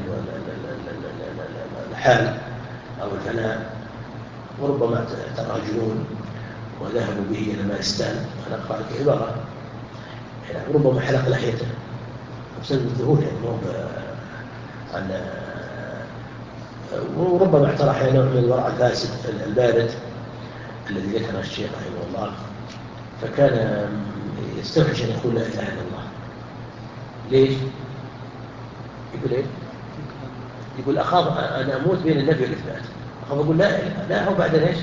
الحال أو الفناء، وربما ترى جنون وذهبوا به إلى مارستان. أنا قرأت عبارة يعني ربما حلق لحيته بسبب الذهول، يعني عن وربما اعترى أحيانا نوع من الورع الفاسد البارد الذي ذكره الشيخ رحمه الله، فكان يستوحش أن يقول لا إله إلا الله. ليش؟ يقول إيه؟ يقول أخاف أن أموت بين النفي والإثبات، أخاف أقول لا هو بعد إيش؟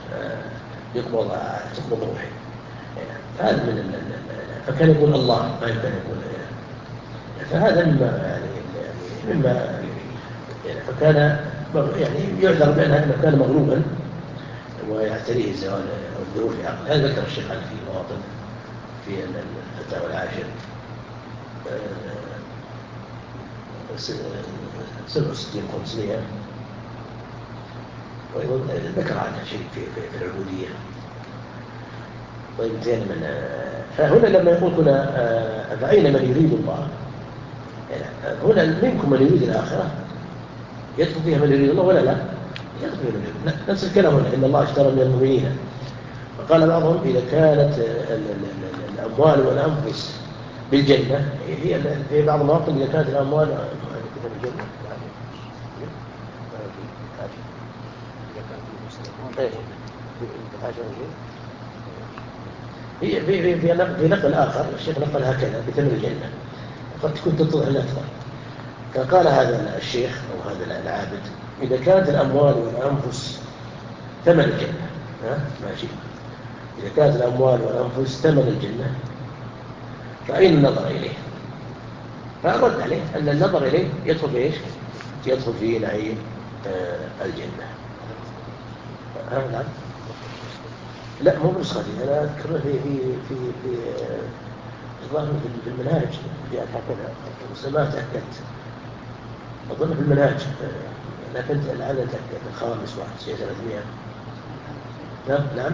تقبض روحي. فهذا فكان يقول الله ما يمكن يقول فهذا مما يعني فكان يعني يعذر بأنه كان مغلوبا ويعتريه الزوال أو الذهول في عقله. هذا ذكر الشيخ في مواطن في الفتاوى العاشر 67 500، وأيضا ذكر عنها شيء في العبودية. طيب زين فهنا لما يقول كنا فأين من يريد الله، يعني هنا منكم من يريد الآخرة يدخل فيها من يريد الله ولا لا؟ يدخل فيها من يريد. نفس الكلام هنا إن الله اشترى من المؤمنين. وقال بعضهم إذا كانت الأموال والأنفس بالجنة، هي في بعض المواقف إذا كانت الأموال بالجنة هي في نقل آخر الشيخ نقل هكذا بثمن الجنة، قد تكون تتضح الأكثر. فقال هذا الشيخ أو هذا العابد إذا كانت الأموال والأنفس ثمن الجنة، ماشي، إذا كانت الأموال والأنفس ثمن الجنة فأين النظر إليه؟ فأرد عليه أن النظر إليه يدخل في إيش؟ يدخل في نعيم الجنة. نعم. لا مو بنسختي، أنا أذكر في الظاهر في المنهاج جاءت هكذا، بس ما تأكدت، أظن في المنهاج، لكن الآن أتأكد الخامس 300. نعم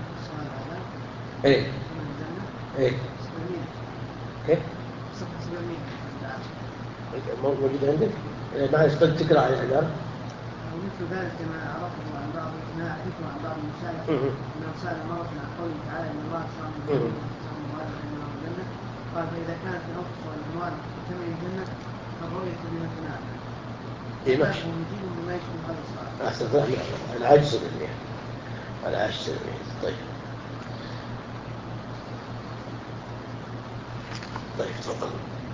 إيه كيف موجود عندك؟ معلش قد تقرأ على العبارة. ومثل ذلك كما عرفه عن بعض ما أعرفه عن بعض المشايخ أنه سأل مرة عن قوله تعالى إن الله اشترى من المؤمنين أنفسهم الجنة، قال فإذا كانت الأنفس والأموال ثمن الجنة فالرؤية بما تنال. إيه ماشي. ونجيب بما يشبه هذا السؤال. أحسن فهم العجز بالمئة على عجز بالمئة. طيب تفضل.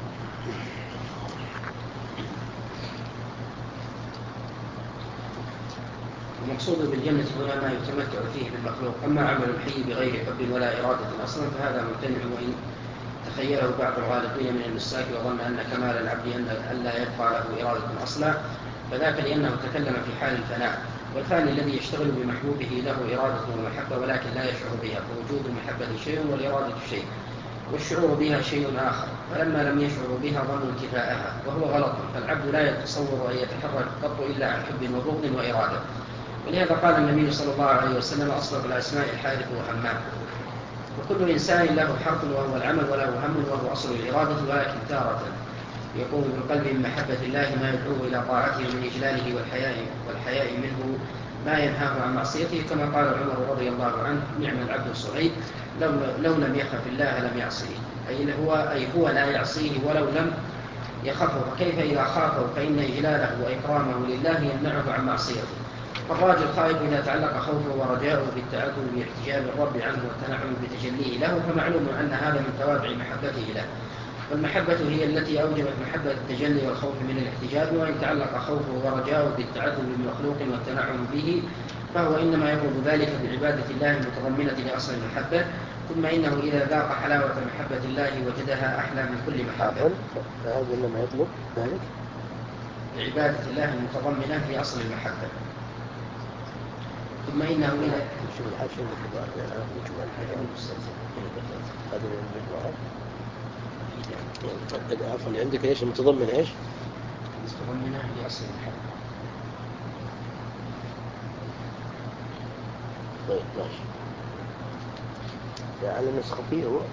المقصود بالجنة هنا ما يتمتع فيه بالمخلوق. أما عمل الحي بغير حب ولا إرادة أصلا فهذا ممتنع، وإن تخيله بعض الغالبين من المساك وظن أن كمال العبد أن لا يبقى له إرادة أصلا، فذاك لأنه تكلم في حال الفناء. والفاني الذي يشتغل بمحبوبه له إرادة ومحبة ولكن لا يشعر بها، فوجود المحبة شيء والإرادة شيء، والشعور بها شيء آخر، فلما لم يشعروا بها ظنوا انتفاءها، وهو غلط. فالعبد لا يتصور أن يتحرك قط إلا عن حب وبغض وإرادة. ولهذا قال النبي صلى الله عليه وسلم أصدق الأسماء الحارث وهمام. وكل إنسان له حرف وهو العمل وله هم وهو أصل الإرادة، ولكن تارة يقوم بالقلب من محبة الله ما يدعوه إلى طاعته من إجلاله والحياء منه ما ينهاه عن معصيته، كما قال عمر رضي الله عنه نعم العبد الصعيد لو لم يخف الله لم يعصيه، أي هو لا يعصيه ولو لم يخفه، فكيف إذا خافه فإن إجلاله وإكرامه لله يمنعه عن معصيته. فالراجل خائف إذا تعلق خوفه ورجاؤه بالتعبد باحتجاب الرب عنه والتنعم بتجليه له، فمعلوم أن هذا من توابع محبته له. والمحبة هي التي أوجبت محبة التجلي والخوف من الاحتجاب، وإن تعلق خوفه ورجاؤه بالتعبد بمخلوق والتنعم به فهو إنما يطلب ذلك بعبادة الله المتضمنة لأصل المحبة، ثم إنه إذا ذاق حلاوة محبة الله وجدها أحلى من كل محبة. فهذا إنما يطلب ذلك بعبادة الله المتضمنة لأصل المحبة، ثم إنه إذا شوف الحاشية اللي هذا عفوا عندك ايش المتضمن ايش؟ متضمنة لأصل المحبة. طيب ماشي. على النسخة فيه هو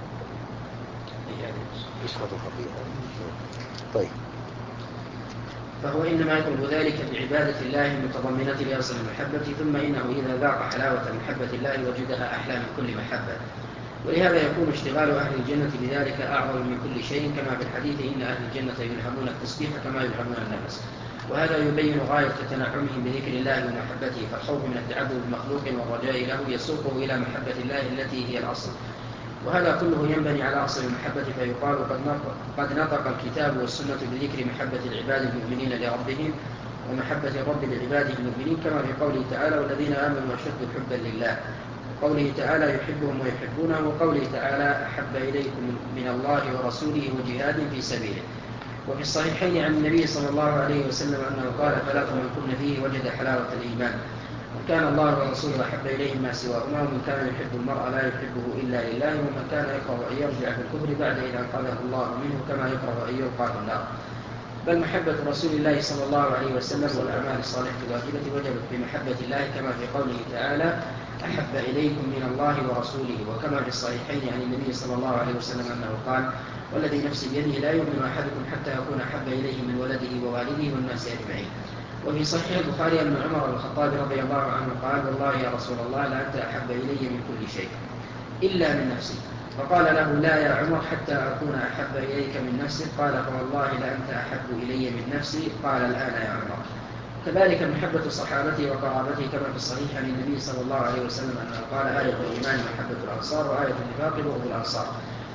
نسخة خفية. طيب. فهو إنما يطلب ذلك بعبادة الله المتضمنة لأصل المحبة، ثم إنه إذا ذاق حلاوة محبة الله وجدها أحلى من كل محبة. ولهذا يكون اشتغال أهل الجنة بذلك أعظم من كل شيء، كما في الحديث إن أهل الجنة يلهمون التسبيح كما يلهمون النفس. وهذا يبين غاية تنعمهم بذكر الله ومحبته، فالخوف من التعبد بمخلوق والرجاء له يسوقه إلى محبة الله التي هي الأصل. وهذا كله ينبني على أصل المحبة، فيقال قد نطق الكتاب والسنة بذكر محبة العباد المؤمنين لربهم ومحبة الرب لعباده المؤمنين، كما في قوله تعالى والذين آمنوا أشد حبا لله، وقوله تعالى يحبهم ويحبونه، وقوله تعالى أحب إليكم من الله ورسوله وجهاد في سبيله. وفي الصحيحين عن النبي صلى الله عليه وسلم أنه قال ثلاث من كن فيه وجد حلاوة الإيمان: وكان الله ورسوله أحب إليه ما سواهما، ومن كان يحب المرء لا يحبه إلا لله، ومن كان يكره أن يرجع في الكفر بعد إذا أنقذه الله منه، كما يكره أن يلقى في النار. بل محبة رسول الله صلى الله عليه وسلم والأعمال الصالحة الواجبة وجبت بمحبة الله، كما في قوله تعالى أحب إليكم من الله ورسوله، وكما في الصحيحين عن النبي صلى الله عليه وسلم أنه قال والذي نفسي بيده لا يؤمن أحدكم حتى يكون أحب إليه من ولده ووالده والناس أجمعين. وفي صحيح البخاري أن عمر بن الخطاب رضي الله عنه قال والله يا رسول الله لأنت أحب إلي من كل شيء إلا من نفسي. فقال له لا يا عمر حتى أكون أحب إليك من نفسك. قال فوالله لأنت أحب إلي من نفسي. قال الآن يا عمر. كذلك محبة صحابته وقرابته، كما في الصحيح عن النبي صلى الله عليه وسلم أنه قال آية الإيمان محبة الأنصار، وآية النفاق بغض الأنصار.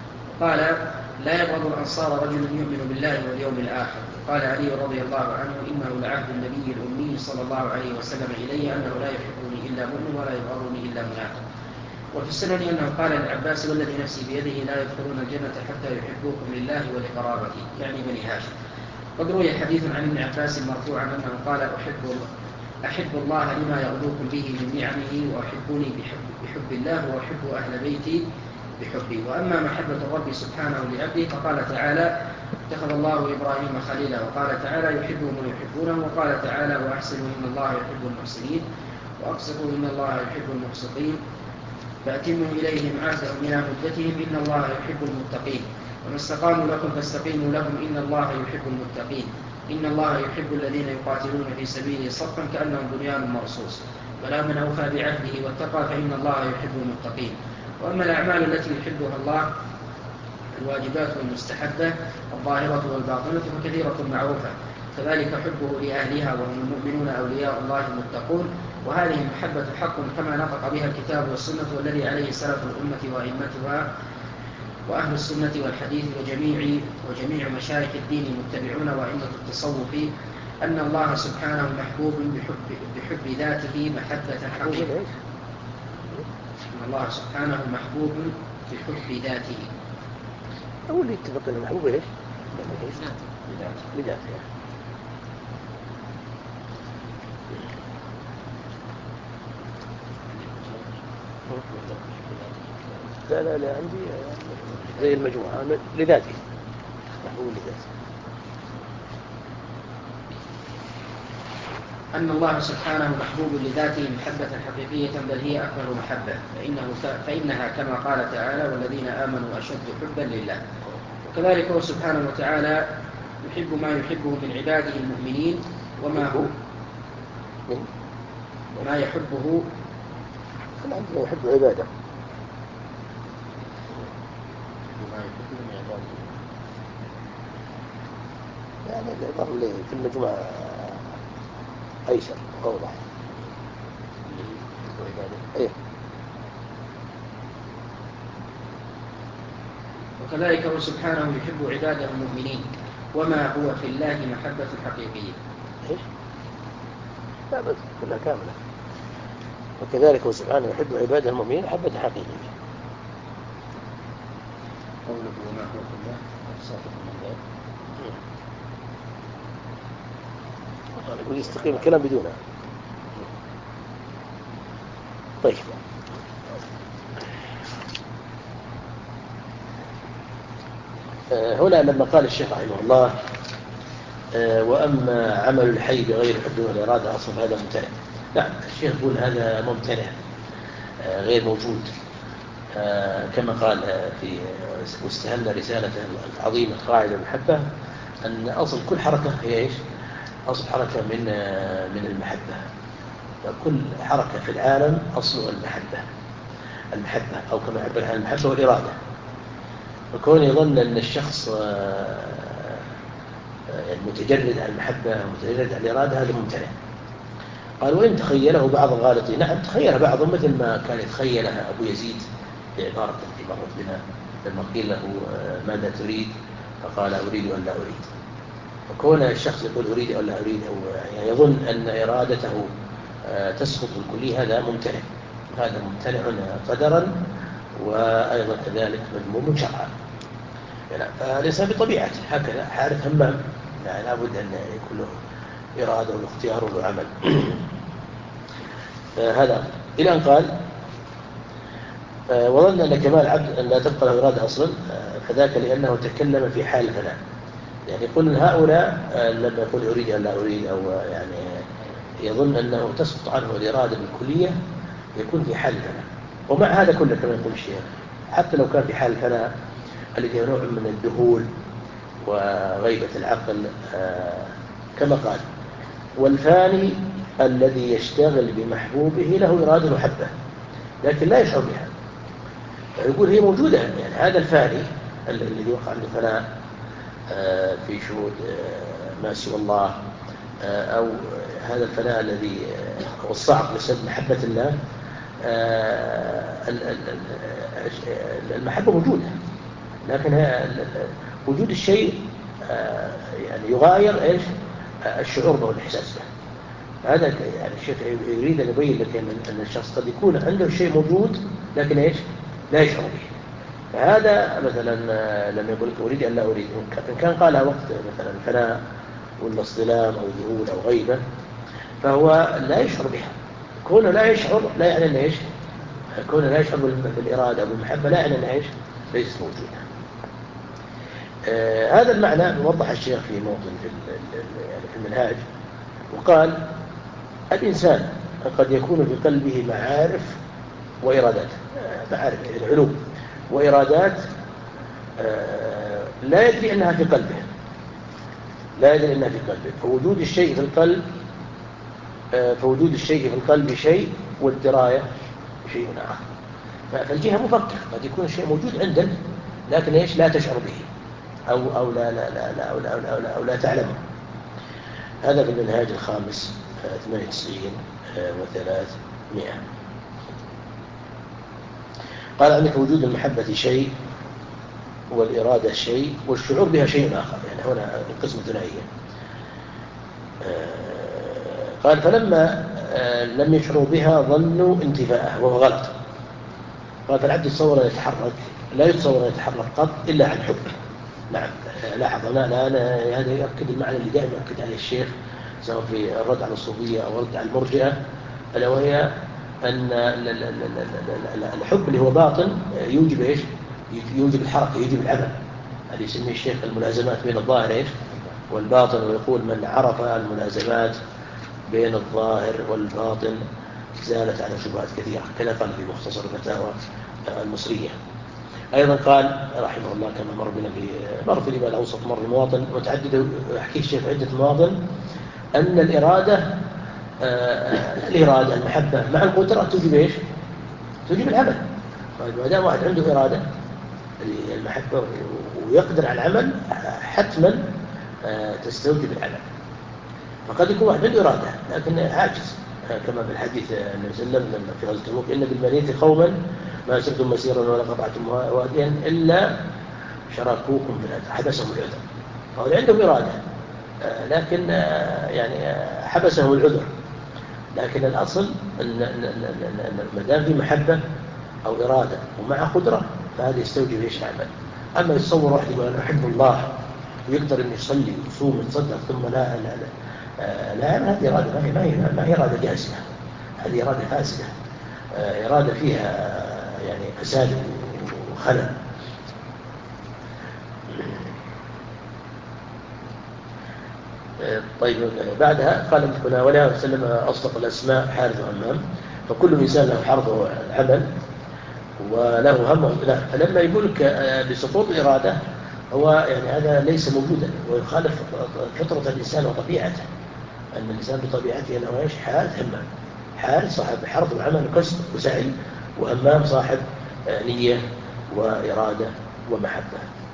قال لا يبغض الأنصار رجل يؤمن بالله واليوم الآخر. قال علي رضي الله عنه إنه لعهد النبي الأمي صلى الله عليه وسلم إلي أنه لا يحبني إلا مؤمن ولا يبغضني إلا منافق. وفي السنن أنه قال للعباس والذي نفسي بيده لا يدخلون الجنة حتى يحبوكم لله ولقرابته، يعني بني هاشم. قد روي حديث عن ابن عباس مرفوعا أنه قال أحب الله لما يغدوكم به من نعمه، وأحبوني بحب الله، وأحب أهل بيتي بحبي. وأما محبة الرب سبحانه لعبده فقال تعالى اتخذ الله إبراهيم خليلا، وقال تعالى يحبهم ويحبونه، وقال تعالى وأحسنوا إن الله يحب المحسنين، وأقسطوا إن الله يحب المقسطين، فأتموا إليهم عهدهم إلى مدتهم إن الله يحب المتقين، وما استقاموا لكم فاستقيموا لهم إن الله يحب المتقين، إن الله يحب الذين يقاتلون في سبيله صفا كأنهم بنيان مرصوص، ولا من أوفى بعهده واتقى فإن الله يحب المتقين. وأما الأعمال التي يحبها الله الواجبات والمستحبة الظاهرة والباطنة فكثيرة معروفة، كذلك حبه لأهلها وهم المؤمنون أولياء الله المتقون. وهذه المحبة حق كما نطق بها الكتاب والسنة، والذي عليه سلف الأمة وأئمتها وأهل السنة والحديث وجميع مشايخ الدين المتبعون وأئمة التصوف، أن الله سبحانه محبوب بحب ذاته محبة حقيقة. أن الله سبحانه محبوب بحب ذاته. أول اللي اتفق أنه محبوب إيش؟ بذاته. لا عندي زي المجموعة لذاته، محبوب لذاته. أن الله سبحانه محبوب لذاته محبة حقيقية، بل هي أكبر محبة، فإنها كما قال تعالى والذين آمنوا أشد حبا لله. وكذلك هو سبحانه وتعالى يحب ما يحبه من عباده المؤمنين، وما يحبه يحب عباده، يعني العبارة اللي في المجموعة أيسر وأوضح. إيه. وكذلك هو سبحانه يحب عباده المؤمنين، وما هو في الله محبة حقيقية. إيش؟ لا بس كلها كاملة. وكذلك هو سبحانه يحب عباده المؤمنين محبة حقيقية. قوله وما هو في الله صافة من ذلك. يقول يستقيم الكلام بدونها. طيب. هنا لما قال الشيخ رحمه الله وأما عمل الحي بغير حب والإرادة أصلا هذا ممتنع. نعم الشيخ يقول هذا ممتنع غير موجود، كما قال في واستهل رسالته العظيمة قاعدة المحبة أن أصل كل حركة هي إيش؟ أصل حركة من المحبة. كل حركة في العالم أصل المحبة أو كما يعبر عن المحبة والإرادة. وكون يظن أن الشخص متجرد عن المحبة ومتجرد عن الإرادة هذا ممتنع. قال وإن تخيله بعض الغالطين، نعم تخيل بعضهم مثل ما كان يتخيلها أبو يزيد بعبارة التي مرت بنا لما قيل له ماذا تريد فقال أريد أن لا أريد. وكون الشخص يقول أريد أو لا أريد أو يعني يظن أن إرادته تسقط بالكلية هذا ممتنع. هذا ممتنع قدرا وأيضا كذلك مذموم شرعا. يعني فالإنسان بطبيعته هكذا حارث همام يعني لابد أن يكون له إرادة والاختيار وله عمل. هذا إلى أن قال وظن أن كمال العبد أن لا تبقى له إرادة أصلا فذاك لأنه تكلم في حال الفناء. يعني يقول هؤلاء لما يقول أريد أن لا أريد أو يعني يظن أنه تسقط عنه الإرادة بالكلية يكون في حال الفناء. ومع هذا كله كما يقول الشيخ حتى لو كان في حال الفناء الذي هو نوع من الذهول وغيبة العقل كما قال والفاني الذي يشتغل بمحبوبه له إرادة محبة لكن لا يشعر بها. يقول هي موجودة يعني هذا الفاني الذي وقع عنده فناء في شهود ما سوى الله أو هذا الفناء الذي هو الصعب بسبب محبة الله المحبة موجودة لكن وجود الشيء يعني يغاير إيش الشعور به والإحساس به. هذا يعني الشيخ يريد أن يبين لك أن الشخص قد يكون عنده شيء موجود لكن إيش لا يشعر به. فهذا مثلا لما يقول لك أريد أن لا أريد إن كان قالها وقت مثلا فناء ولا اصطلام أو ذهول أو غيبة فهو لا يشعر بها. كونه لا يشعر لا يعني أنه إيش كونه لا يشعر بالإرادة أو بالمحبة لا يعني أنه إيش ليست موجودة. هذا المعنى وضح الشيخ في موطن في المنهاج وقال الإنسان قد يكون في قلبه معارف وإرادات معارف العلوم وإرادات لا يدري أنها في قلبه فوجود الشيء في القلب شيء والدراية شيء آخر. فالجهة مفكر قد يكون الشيء موجود عندك لكن إيش لا تشعر به أو لا تعلمه. هذا في المنهاج الخامس 98 و300. قال عندك وجود المحبة شيء والإرادة شيء والشعور بها شيء آخر. يعني هنا القسمة ثنائية. قال فلما لم يشعروا بها ظنوا انتفاءها وهو غلط. قال فالعبد يتصور أن يتحرك لا يتصور أن يتحرك قط إلا عن حب. نعم لاحظ أنا هذا يؤكد المعنى اللي دائما يؤكد عليه الشيخ سواء في الرد على الصوفية أو الرد على المرجئة ألا وهي أن الحب اللي هو باطن يوجب إيش يوجب الحركة يوجب العمل. هذا يسميه الشيخ الملازمات بين الظاهر إيش والباطن ويقول من عرف الملازمات بين الظاهر والباطن زالت عنه شبهات كثيرة كذا قال في مختصر الفتاوى المصرية. أيضا قال رحمه الله كما مر في الإمام الأوسط مر المواطن متعددة يحكي الشيخ عدة مواطن أن الإرادة المحبة مع القدرة توجب إيش توجب العمل. ما دام واحد عنده إرادة المحبة ويقدر على العمل حتما تستوجب العمل. فقد يكون واحد عنده إرادة لكن عاجز كما في الحديث النبي صلى الله عليه وسلم في غزوة تبوك إن بالمدينة قوما ما سرتم مسيرا ولا قطعتم واديا إلا شراكوكم في الأجر حبسهم العذر. فهو عندهم إرادة لكن يعني حبسهم العذر. لكن الأصل أن ما دام في محبة أو إرادة ومع قدرة فهذا يستوجب إيش العمل. أما يتصور واحد يقول أنا أحب الله ويقدر أن يصلي ويصوم ويتصدق ثم لا هذه إرادة ما هي إرادة جازمة. هذه إرادة فاسدة إرادة فيها يعني فساد وخلل. طيب بعدها قال هنا ولا وسلم أصدق الأسماء حارث وهمام، فكل إنسان له حرث عمل وله هم. لا، فلما يقول لك بسقوط الإرادة هو يعني هذا ليس موجودا ويخالف فطرة الإنسان وطبيعته، أن الإنسان بطبيعته أنه إيش؟ حارث همام. حارث صاحب حرث وعمل وكسب وسعي، وهمام صاحب نية وإرادة ومحبة.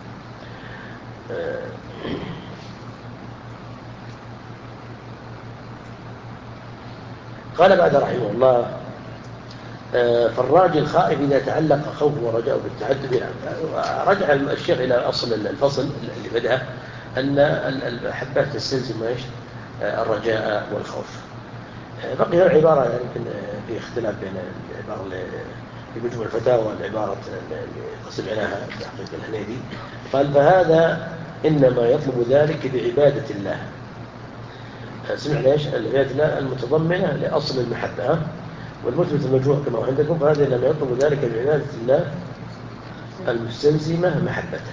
قال بعد رحمه الله فالراجي الخائف إذا تعلق خوفه ورجاءه بالتعدد. رجع الشيخ إلى أصل الفصل اللي بدأ أن الحبات تستلزم إيش؟ الرجاء والخوف. بقي عبارة يمكن في اختلاف بين العبارة اللي في كتب الفتاوى والعبارة اللي سمعناها في تحقيق الهنيدي. قال فهذا إنما يطلب ذلك بعبادة الله. سمعنا إيش؟ العبادة الله المتضمنة لأصل المحبة، والمثبت المجموع كما عندكم، فهذا إنما يطلب ذلك بعبادة الله المستلزمة محبته.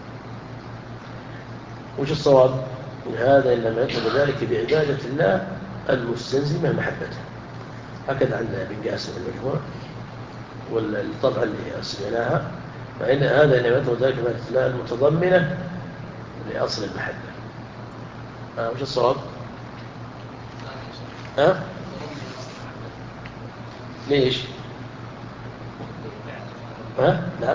وش الصواب؟ هذا إنما يطلب ذلك بعبادة الله المستلزمة محبته. هكذا عند ابن قاسم المجموع والطبعة اللي سمعناها، فإن هذا إنما يطلب ذلك بعبادة الله المتضمنة لأصل المحبة. وش الصواب؟ ليش؟ نعم.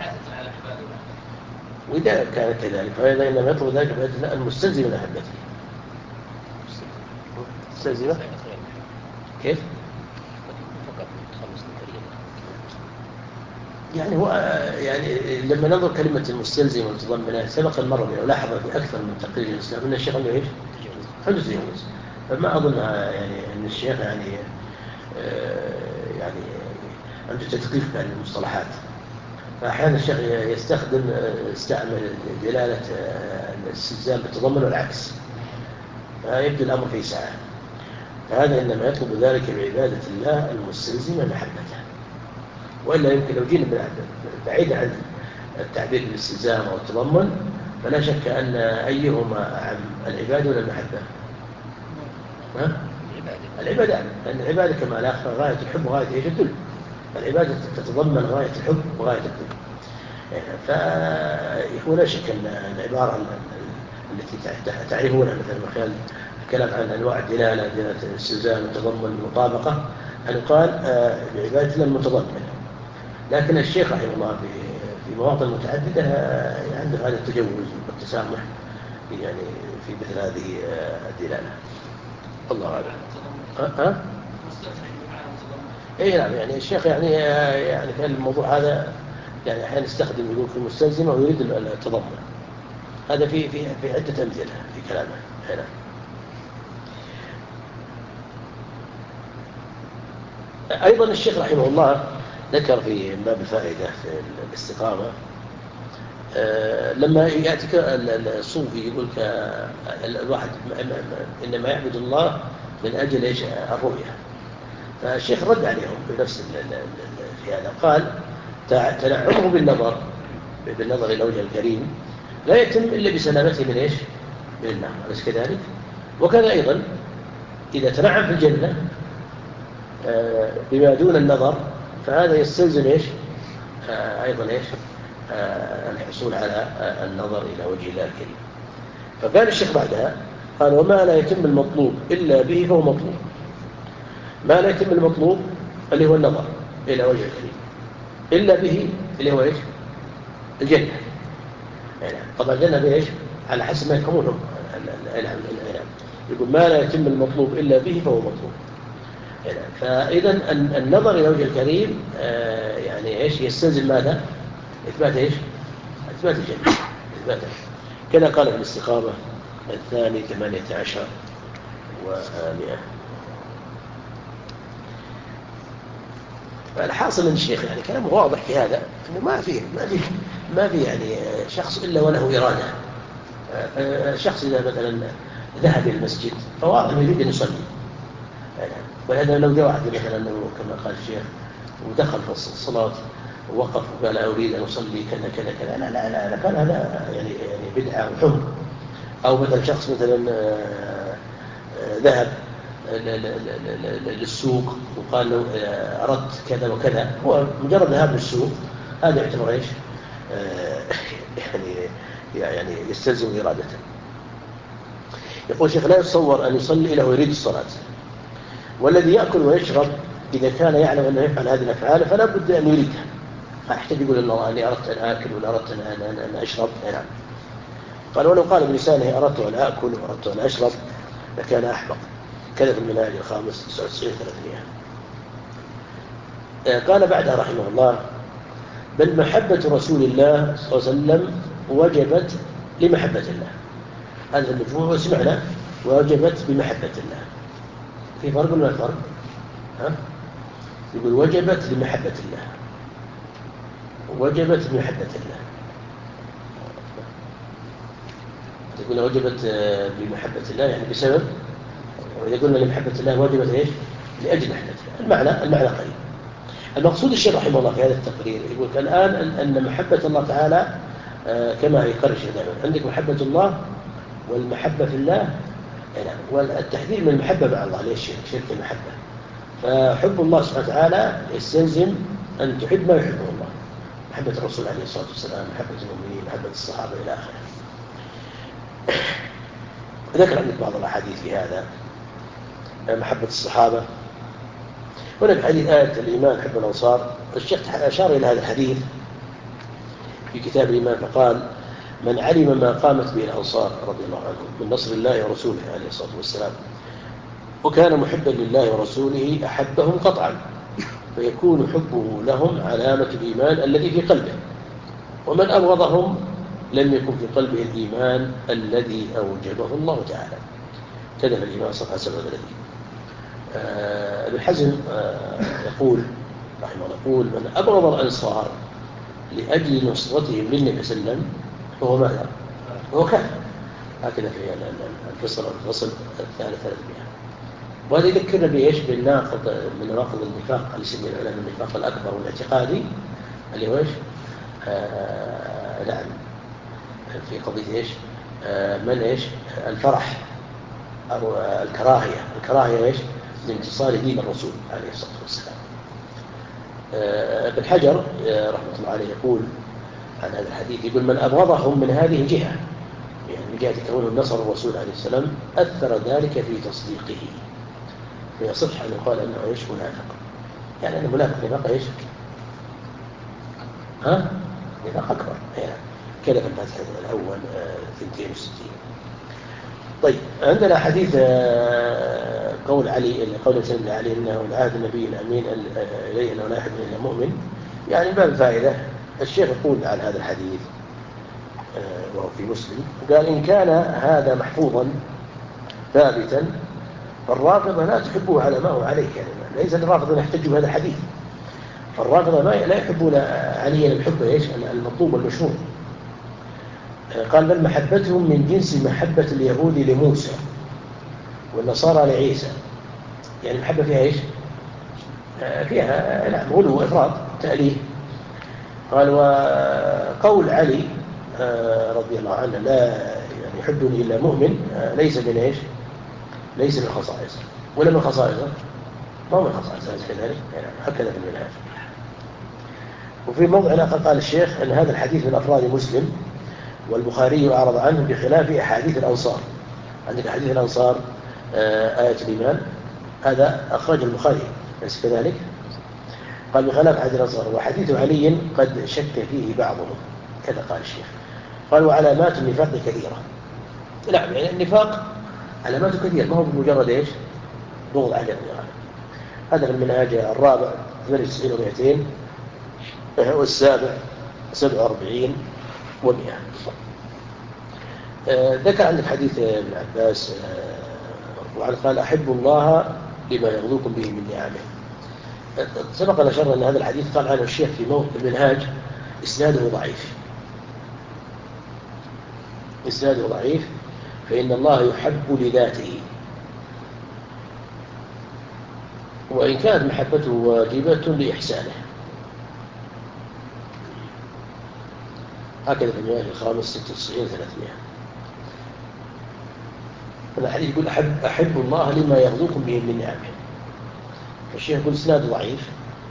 وإذا كانت كذلك فإذا إنما يطلب ذلك بعبادة الله المستلزمة محبته. مستلزمة كيف؟ يعني هو يعني لما ننظر كلمة المستلزم والمتضمنة سبق المرة بنا ولاحظ في أكثر من تقرير الإسلام أن الشيخ عنده إيش؟ عنده تجوز. فما أظن يعني أن الشيخ يعني عنده تدقيق في المصطلحات. فأحيانا الشيخ يستعمل دلالة الاستلزام بالتضمن والعكس، فيبدو الأمر فيه سعة. فهذا إنما يطلب ذلك بعبادة الله المستلزمة محبته. وإلا يمكن لو جينا بعيد عن التعبير بالاستلزام أو التضمن، فلا شك أن أيهما عن العبادة ولا المحبة؟ العبادة، لأن العبادة كما لا أخفى غاية الحب وغاية إيش الذل. العبادة تتضمن غاية الحب وغاية الذل. فهو لا شك أن العبارة التي تعرفونها مثلا من خلال الكلام عن أنواع الدلالة، دلالة الاستلزام والتضمن والمطابقة، أن يقال بعبادة الله المتضمن. لكن الشيخ رحمه الله في مواطن متعددة عنده هذا التجوز والتسامح يعني في مثل هذه الدلالة. الله أعلم. إيه نعم، يعني الشيخ يعني كان الموضوع هذا يعني أحيانا يستخدم يقول في المستلزمة ويريد التضمن. هذا في عدة أمثلة في كلامه هنا. أيضا الشيخ رحمه الله ذكر في باب الفائدة في الاستقامة لما يأتيك الصوفي يقول الواحد إنما يعبد الله من أجل إيش؟ الرؤية. فالشيخ رد عليهم بنفس في هذا، قال تنعمه بالنظر إلى وجه الكريم لا يتم إلا بسلامته من إيش؟ من النار، أليس كذلك؟ وكذا أيضا إذا تنعم في الجنة بما دون النظر فهذا يستلزم إيش؟ أيضا إيش؟ الحصول على النظر إلى وجه الله الكريم. فقال الشيخ بعدها قال وما لا يتم المطلوب إلا به فهو مطلوب. ما لا يتم المطلوب اللي هو النظر إلى وجه الكريم إلا به اللي هو إيش؟ الجنة. يعني طبعا الجنة بإيش؟ على حسب ما يفهمونه العلم. يقول ما لا يتم المطلوب إلا به فهو مطلوب. يعني فإذا النظر إلى وجه الكريم يعني إيش؟ يستلزم ماذا؟ إثبات إيش؟ إثبات الجنة. إثباته كذا قال في الاستقامة الثاني 18 و100. فالحاصل من الشيخ يعني كلامه واضح في هذا أنه ما في يعني شخص إلا وله إرادة. شخص إذا مثلا ذهب إلى المسجد فواضح يريد أن يصلي، ولهذا لو جاء واحد مثلا كما قال الشيخ ودخل في الصلاة ووقف وقال أريد أن أصلي كذا كذا كذا، لا لا لا, لا كان هذا يعني بدعة وحمق. أو مثلا شخص مثلا ذهب للسوق وقال له أردت كذا وكذا، هو مجرد ذهاب للسوق هذا يعتبر إيش؟ يعني يستلزم إرادته. يقول شيخ لا يتصور أن يصلي إلا ويريد الصلاة، والذي يأكل ويشرب إذا كان يعلم أنه يفعل هذه الأفعال فلا بد أن يريدها، فأحتاج يقول الله أني أردت أن آكل ولا أردت أن أشرب. نعم. قال ولو قال بلسانه أردت أن آكل وأردت أن أشرب لكان أحمق. كذا في المنهاج الخامس 99-300. قال بعدها رحمه الله بل محبة رسول الله صلى الله عليه وسلم وجبت لمحبة الله. هذا المجموع وسمعنا وجبت بمحبة الله. في فرق ولا فرق؟ يقول وجبت لمحبة الله، وجبت بمحبة الله. يقول وجبت بمحبة الله يعني بسبب، وإذا قلنا لمحبة الله وجبت إيش؟ لأجل محبة الله. المعنى قريب. المقصود الشيخ رحمه الله في هذا التقرير يقول الآن أن محبة الله تعالى كما يقرر دائما عندك محبة الله والمحبة في الله، والتحذير من المحبة مع الله ليش شرك المحبة. فحب الله سبحانه وتعالى يستلزم أن تحب ما يحبه الله، محبة الرسول عليه الصلاة والسلام، محبة المؤمنين، محبة الصحابة إلى آخره. ذكر عندك بعض الأحاديث في هذا محبة الصحابة. هنا بحديث آية الإيمان حب الأنصار، الشيخ أشار إلى هذا الحديث في كتاب الإيمان فقال من علم ما قامت به الأنصار رضي الله عنهم من نصر الله ورسوله عليه الصلاة والسلام وكان محبا لله ورسوله أحبهم قطعا، فيكون حبه لهم علامة الإيمان الذي في قلبه، ومن أبغضهم لم يكن في قلبه الإيمان الذي أوجبه الله تعالى. كذا في الإيمان صفحة 37. ابن حزم يقول رحمه الله يقول من أبغض الأنصار لأجل نصرتهم للنبي صلى الله عليه وسلم فهو ماذا؟ هو كافر. هكذا في الفصل الثالث 300. وهذا يذكرنا بإيش؟ بالناقض من نواقض النفاق اللي يسميه العلماء النفاق الأكبر والاعتقادي اللي هو إيش؟ نعم في قضية إيش؟ من إيش؟ الفرح أو الكراهية إيش؟ لانتصار دين الرسول عليه الصلاة والسلام. ابن حجر رحمة الله عليه يقول عن هذا الحديث يقول من أبغضهم من هذه الجهة، يعني من جهة كونه النصر الرسول عليه السلام أثر ذلك في تصديقه، فيصح أن يقال أنه إيش؟ منافق. يعني أن المنافق نفاق إيش؟ نفاق أكبر. كذا في الفتح الأول 62. طيب عندنا حديث قول سيدنا علي إنه العهد النبي الأمين إليه أنه لا يحب إلا مؤمن، يعني باب الفائدة. الشيخ يقول عن هذا الحديث وهو في مسلم قال إن كان هذا محفوظا ثابتا فالرافضة لا تحبه على ما هو عليه، يعني ليس الرافضة يحتج بهذا الحديث، فالرافضة لا يحبون عليا الحب إيش؟ المطلوب والمشروع. قال بل محبتهم من جنس محبة اليهود لموسى والنصارى لعيسى، يعني المحبة فيها إيش؟ فيها نعم غلو وإفراط تأليه. قال وقول علي رضي الله عنه لا يعني يحبني إلا مؤمن ليس من إيش؟ ليس من خصائص ولا من خصائص، ما من خصائص كذلك، يعني هكذا في المنهاج. وفي موضع آخر قال الشيخ أن هذا الحديث من أفراد مسلم والبخاري أعرض عنه بخلاف أحاديث الأنصار. عندك حديث الأنصار آية الإيمان هذا أخرج البخاري ليس كذلك؟ قال بخلاف حديث الأنصار وحديث علي قد شك فيه بعضهم، كذا قال الشيخ. قال وعلامات النفاق كثيرة. نعم يعني النفاق علامات كثيرة، ما هو بمجرد إيش؟ بغض أهل النار. هذا في المنهاج الرابع 98 و200 والسابع 47 و100. ذكر عندك حديث ابن عباس وعن قال أحب الله لما يغضوكم به من نعمه. سبق نشرنا أن هذا الحديث قال عنه الشيخ في موضع المنهاج إسناده ضعيف فإن الله يحب لذاته، وإن كانت محبته واجبة لإحسانه. هكذا في المجلد الخامس 96 300. الحديث يقول أحب الله لما يغذوكم به من نعمه. الشيخ يقول اسناد ضعيف،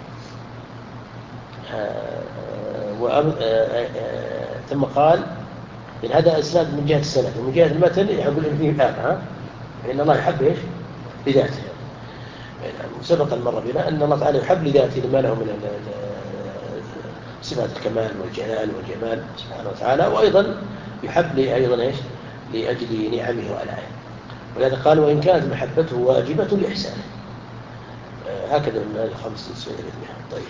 ثم قال إن هذا اسناد من جهة السند، ومن جهة المتن يقول إن فيه آب، فإن الله يحب إيش لذاته. سبق المرة بنا أن الله تعالى يحب لذاته لما له من صفات الكمال والجلال والجمال سبحانه وتعالى، وأيضا يحب أيضا إيش لأجل نعمه وآلائه. ولهذا قال وإن كانت محبته واجبة لإحسانه. هكذا من هذه 95. طيب،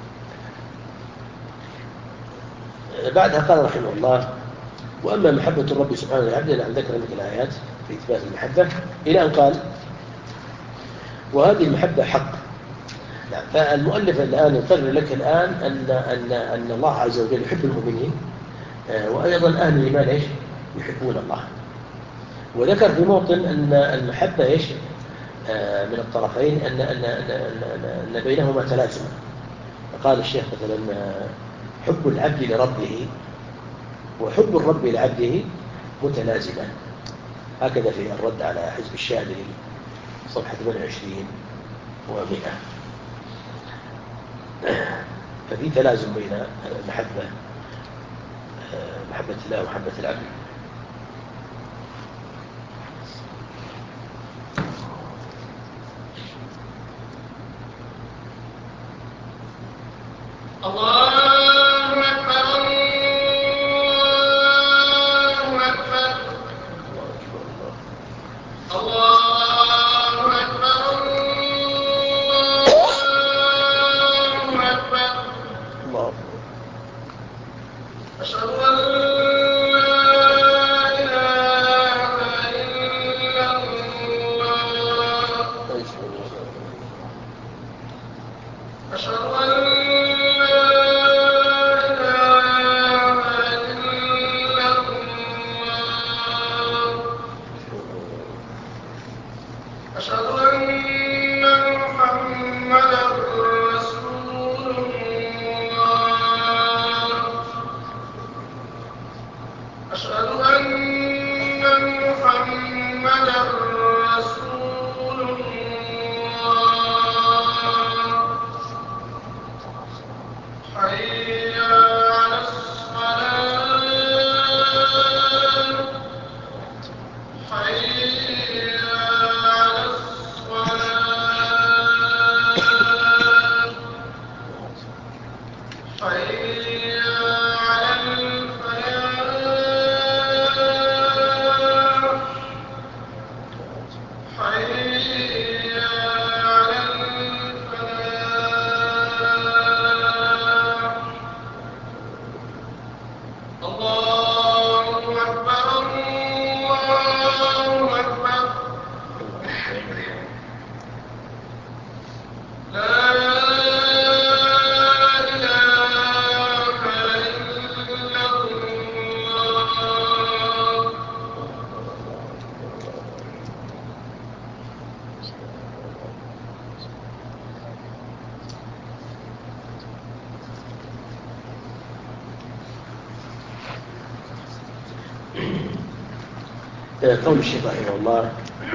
بعدها قال رحمه الله وأما محبة الرب سبحانه وتعالى، نعم ذكر لك الآيات في إثبات المحبة إلى أن قال وهذه المحبة حق. نعم، فالمؤلف الآن يقرر لك الآن أن الله عز وجل يحب المؤمنين، وأيضا أهل الإيمان إيش يحبون الله. وذكر في موطن أن المحبة إيش من الطرفين، أن بينهما تلازم. فقال الشيخ مثلا حب العبد لربه وحب الرب لعبده متلازمان. هكذا في الرد على حزب الشاذلي صفحة 28 و100. ففي تلازم بين محبة الله ومحبة العبد. قول الشيخ رحمه الله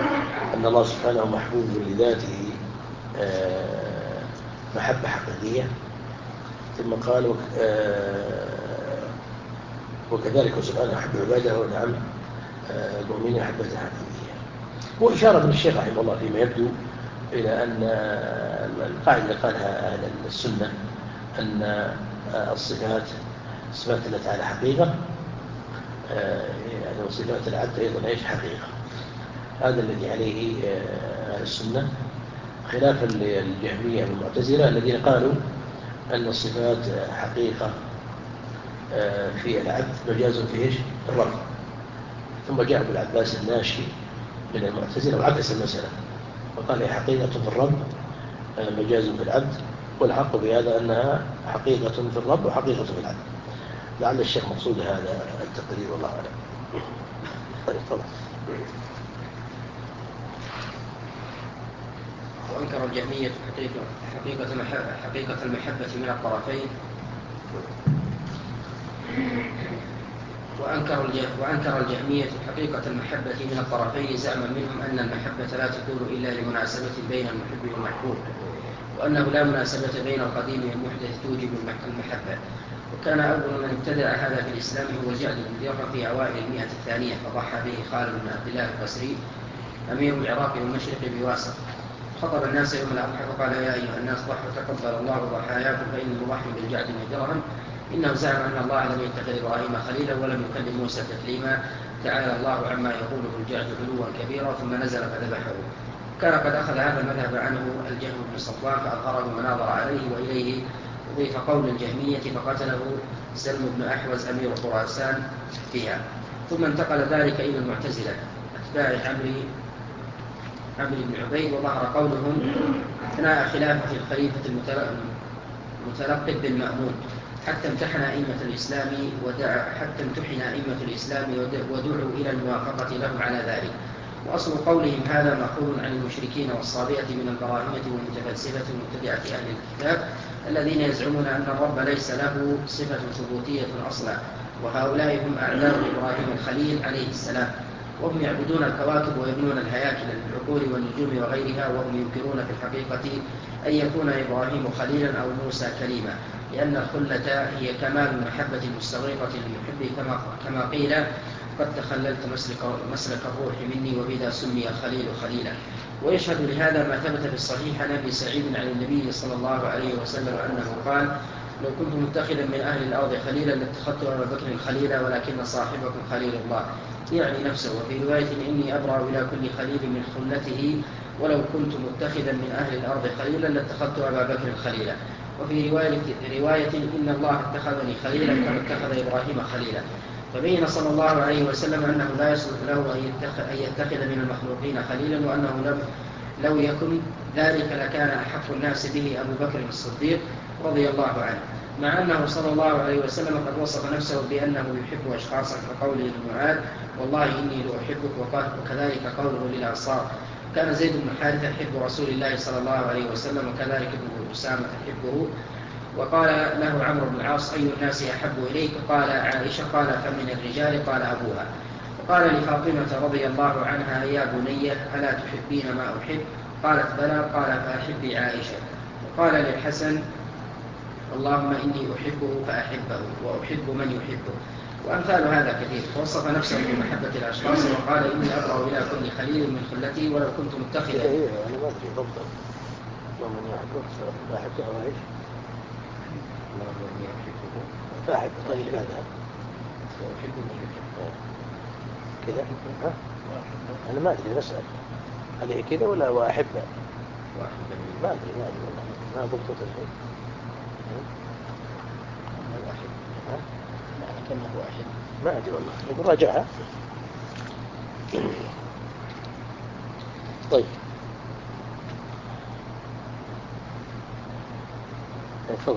أن الله سبحانه محبوب لذاته محبة حقيقية، ثم قال وكذلك سبحانه يحب عباده ونعم المؤمنين محبة حقيقية. وإشارة من الشيخ رحمه الله فيما يبدو إلى أن القاعدة قالها أهل السنة أن الصفات الله تعالى حقيقة، يعني وصفات العبد أيضا إيش حقيقة. هذا الذي عليه أهل السنة، خلافا للجهمية والمعتزلة الذين قالوا أن الصفات حقيقة في العبد مجاز في إيش الرب. ثم جاء أبو العباس الناشي من المعتزلة وعكس المسألة وقال هي حقيقة في الرب مجاز في العبد، والحق بهذا أنها حقيقة في الرب وحقيقة في العبد. لعل الشيخ مقصود هذا التقرير والله أعلم. طيب طبعا. وأنكر الجهمية حقيقة المحبة من الطرفين وأنكر الجهمية حقيقة المحبة من الطرفين، زعما منهم أن المحبة لا تكون إلا لمناسبة بين المحب والمحبوب، وأنه لا مناسبة بين القديم والمحدث توجب المحبة. وكان أول من ابتدع هذا في الإسلام هو جعد بن درهم في أوائل المئة الثانية، فضحى به خالد بن عبد الله البصري أمير العراق والمشرق بواسط. خطب الناس يوم الأضحى فقال: يا أيها الناس ضحوا تقبل الله ضحاياكم، فإن المضحي بالجعد بن درهم إنه زعم أن الله لم يتخذ إبراهيم خليلا ولم يكلم موسى تكليما، تعالى الله عما يقوله الجعد علوا كبيرا، ثم نزل فذبحه. كان قد أخذ هذا المذهب عنه الجهم بن صفوان فأظهره وناظر عليه، وإليه أضيف قول الجهمية فقتله سلم بن أحوز أمير خراسان فيها. ثم انتقل ذلك إلى المعتزلة أتباع عمرو بن عبيد، وظهر قولهم أثناء خلافة الخليفة المتلقب بالمأمون، حتى امتحن أئمة الإسلام ودعوا إلى الموافقة لهم على ذلك. وأصل قولهم هذا مأخوذ عن المشركين والصابئة من البراهمة والمتفلسفة ومبتدعة أهل الكتاب الذين يزعمون أن الرب ليس له صفة ثبوتية أصلا، وهؤلاء هم أعداء إبراهيم الخليل عليه السلام، وهم يعبدون الكواكب ويبنون الهياكل للعقول والنجوم وغيرها، وهم ينكرون في الحقيقة أن يكون إبراهيم خليلا أو موسى كليما، لأن الخلة هي كمال المحبة المستغرقة للمحب، كما قيل: قد تخللت مسلك الروح مني وبذا سمي الخليل خليلا. ويشهد لهذا ما ثبت في الصحيح عن أبي سعيد عن النبي صلى الله عليه وسلم أنه قال: لو كنت متخذا من أهل الأرض خليلا لاتخذت أبا بكر خليلا ولكن صاحبكم خليل الله، يعني نفسه. وفي رواية: إني أبرأ إلى كل خليل من خلته، ولو كنت متخذا من أهل الأرض خليلا لاتخذت أبا بكر خليلا. وفي رواية: إن الله اتخذني خليلا كما اتخذ إبراهيم خليلا. فبين صلى الله عليه وسلم أنه لا يصلح له أن يتخذ من المخلوقين خليلا، وأنه لو يكن ذلك لكان أحق الناس به أبو بكر الصديق رضي الله عنه، مع أنه صلى الله عليه وسلم قد وصف نفسه بأنه يحب أشخاصا، كقوله لمعاذ: والله إني لأحبك، وكذلك قوله للأنصار: كان زيد بن حارثة يحب رسول الله صلى الله عليه وسلم، وكذلك ابن أسامة يحبه. وقال له عمرو بن العاص: أي الناس أحب إليك؟ قال: عائشة. قال: فمن الرجال؟ قال: أبوها. وقال لفاطمة رضي الله عنها: يا بني ألا تحبين ما أحب؟ قالت: بلى. قال: فأحبي عائشة. وقال للحسن: اللهم إني أحبه فأحبه وأحب من يحبه. وأمثال هذا كثير. فوصف نفسه بمحبة الأشخاص وقال: إني أبرأ إلى كل خليل من خلتي ولو كنت متخذا. أنا ما أدري ضبطا ومن يحبه فأحبه عائشة، فأحب. طيب هذا أحب من يحب كذا. أنا ما أدري، نسأل هل هي كذا ولا وأحب؟ ما أدري ما ضبطت الشيء. كأنه أحب، ما أدري والله، يقول راجعها. طيب تفضل.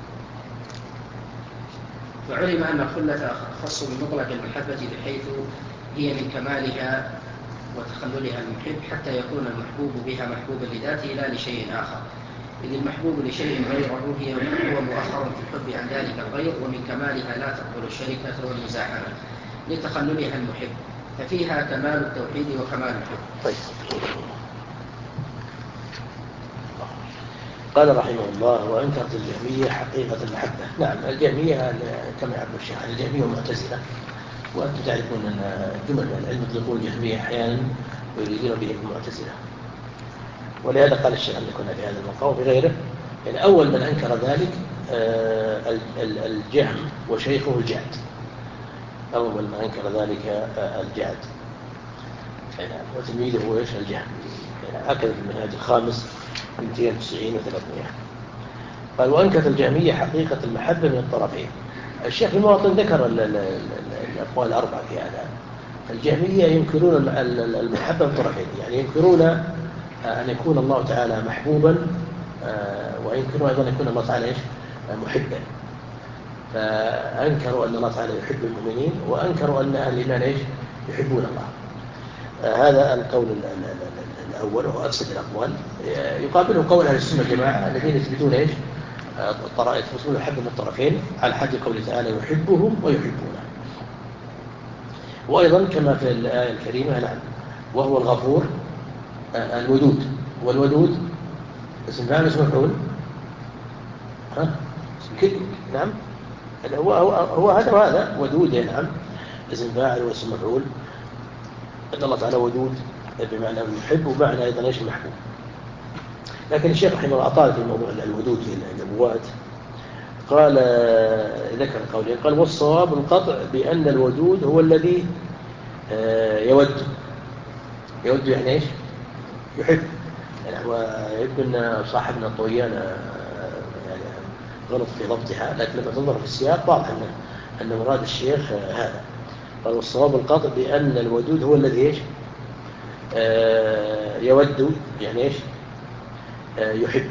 فعلم أن الخلة أخص من مطلق المحبة، بحيث هي من كمالها وتخللها المحب، حتى يكون المحبوب بها محبوبا لذاته لا لشيء آخر، إذ المحبوب لشيء غيره هو مؤخر في الحب عن ذلك الغير، ومن كمالها لا تقبل الشركة والمزاحمة لتخللها المحب، ففيها كمال التوحيد وكمال الحب. طيب. قال رحمه الله: وأنكرت الجهمية حقيقة المحبة. نعم، الجهمية كما يعبر الشيخ عن الجهمية معتزلة، وأنتم تعرفون أن جمل العلم يطلقون الجهمية أحيانا ويريدون بهم المعتزلة، ولهذا قال الشيخ أن كنا في هذا المقام وفي غيره. يعني أول من أنكر ذلك الجهم وشيخه الجعد، أول من أنكر ذلك الجعد، وتلميذه هو إيش؟ الجهم. هكذا في المنهاج الخامس 290 و300. قال: وأنكرت الجهمية حقيقة المحبة من الطرفين. الشيخ في المواطن ذكر الأقوال الأربعة في هذا. الجهمية ينكرون المحبة من الطرفين، يعني ينكرون أن يكون الله تعالى محبوبا، وينكرون أيضا أن يكون الله تعالى إيش؟ محبا. فأنكروا أن الله تعالى يحب المؤمنين، وأنكروا أن أهل الإيمان إيش؟ يحبون الله. هذا القول الأول وهو أفسد الأقوال. يقابله قول أهل السنة والجماعة الذين يثبتون إيش؟ الطرائف مسلم يحب من الطرفين على حد قوله تعالى يحبهم ويحبونه. وأيضا كما في الآية الكريمة نعم وهو الغفور الودود، والودود اسم فاعل اسم مفعول نعم هو هذا وهذا ودود نعم اسم فاعل واسم مفعول. أن الله تعالى ودود بمعنى المحب ومعنى أيضا ايش المحبوب. لكن الشيخ رحمه الله أطال في موضوع الودود في النبوات، قال ذكر قولين، قال والصواب القطع بأن الودود هو الذي يود يعني ايش يحب. يعني هو يبدو أن صاحبنا الطويان يعني غلط في ضبطها، لكن لما تنظر في السياق واضح أن مراد الشيخ هذا. قال والصواب القطع بأن الودود هو الذي ايش يود يعني ايش يحب.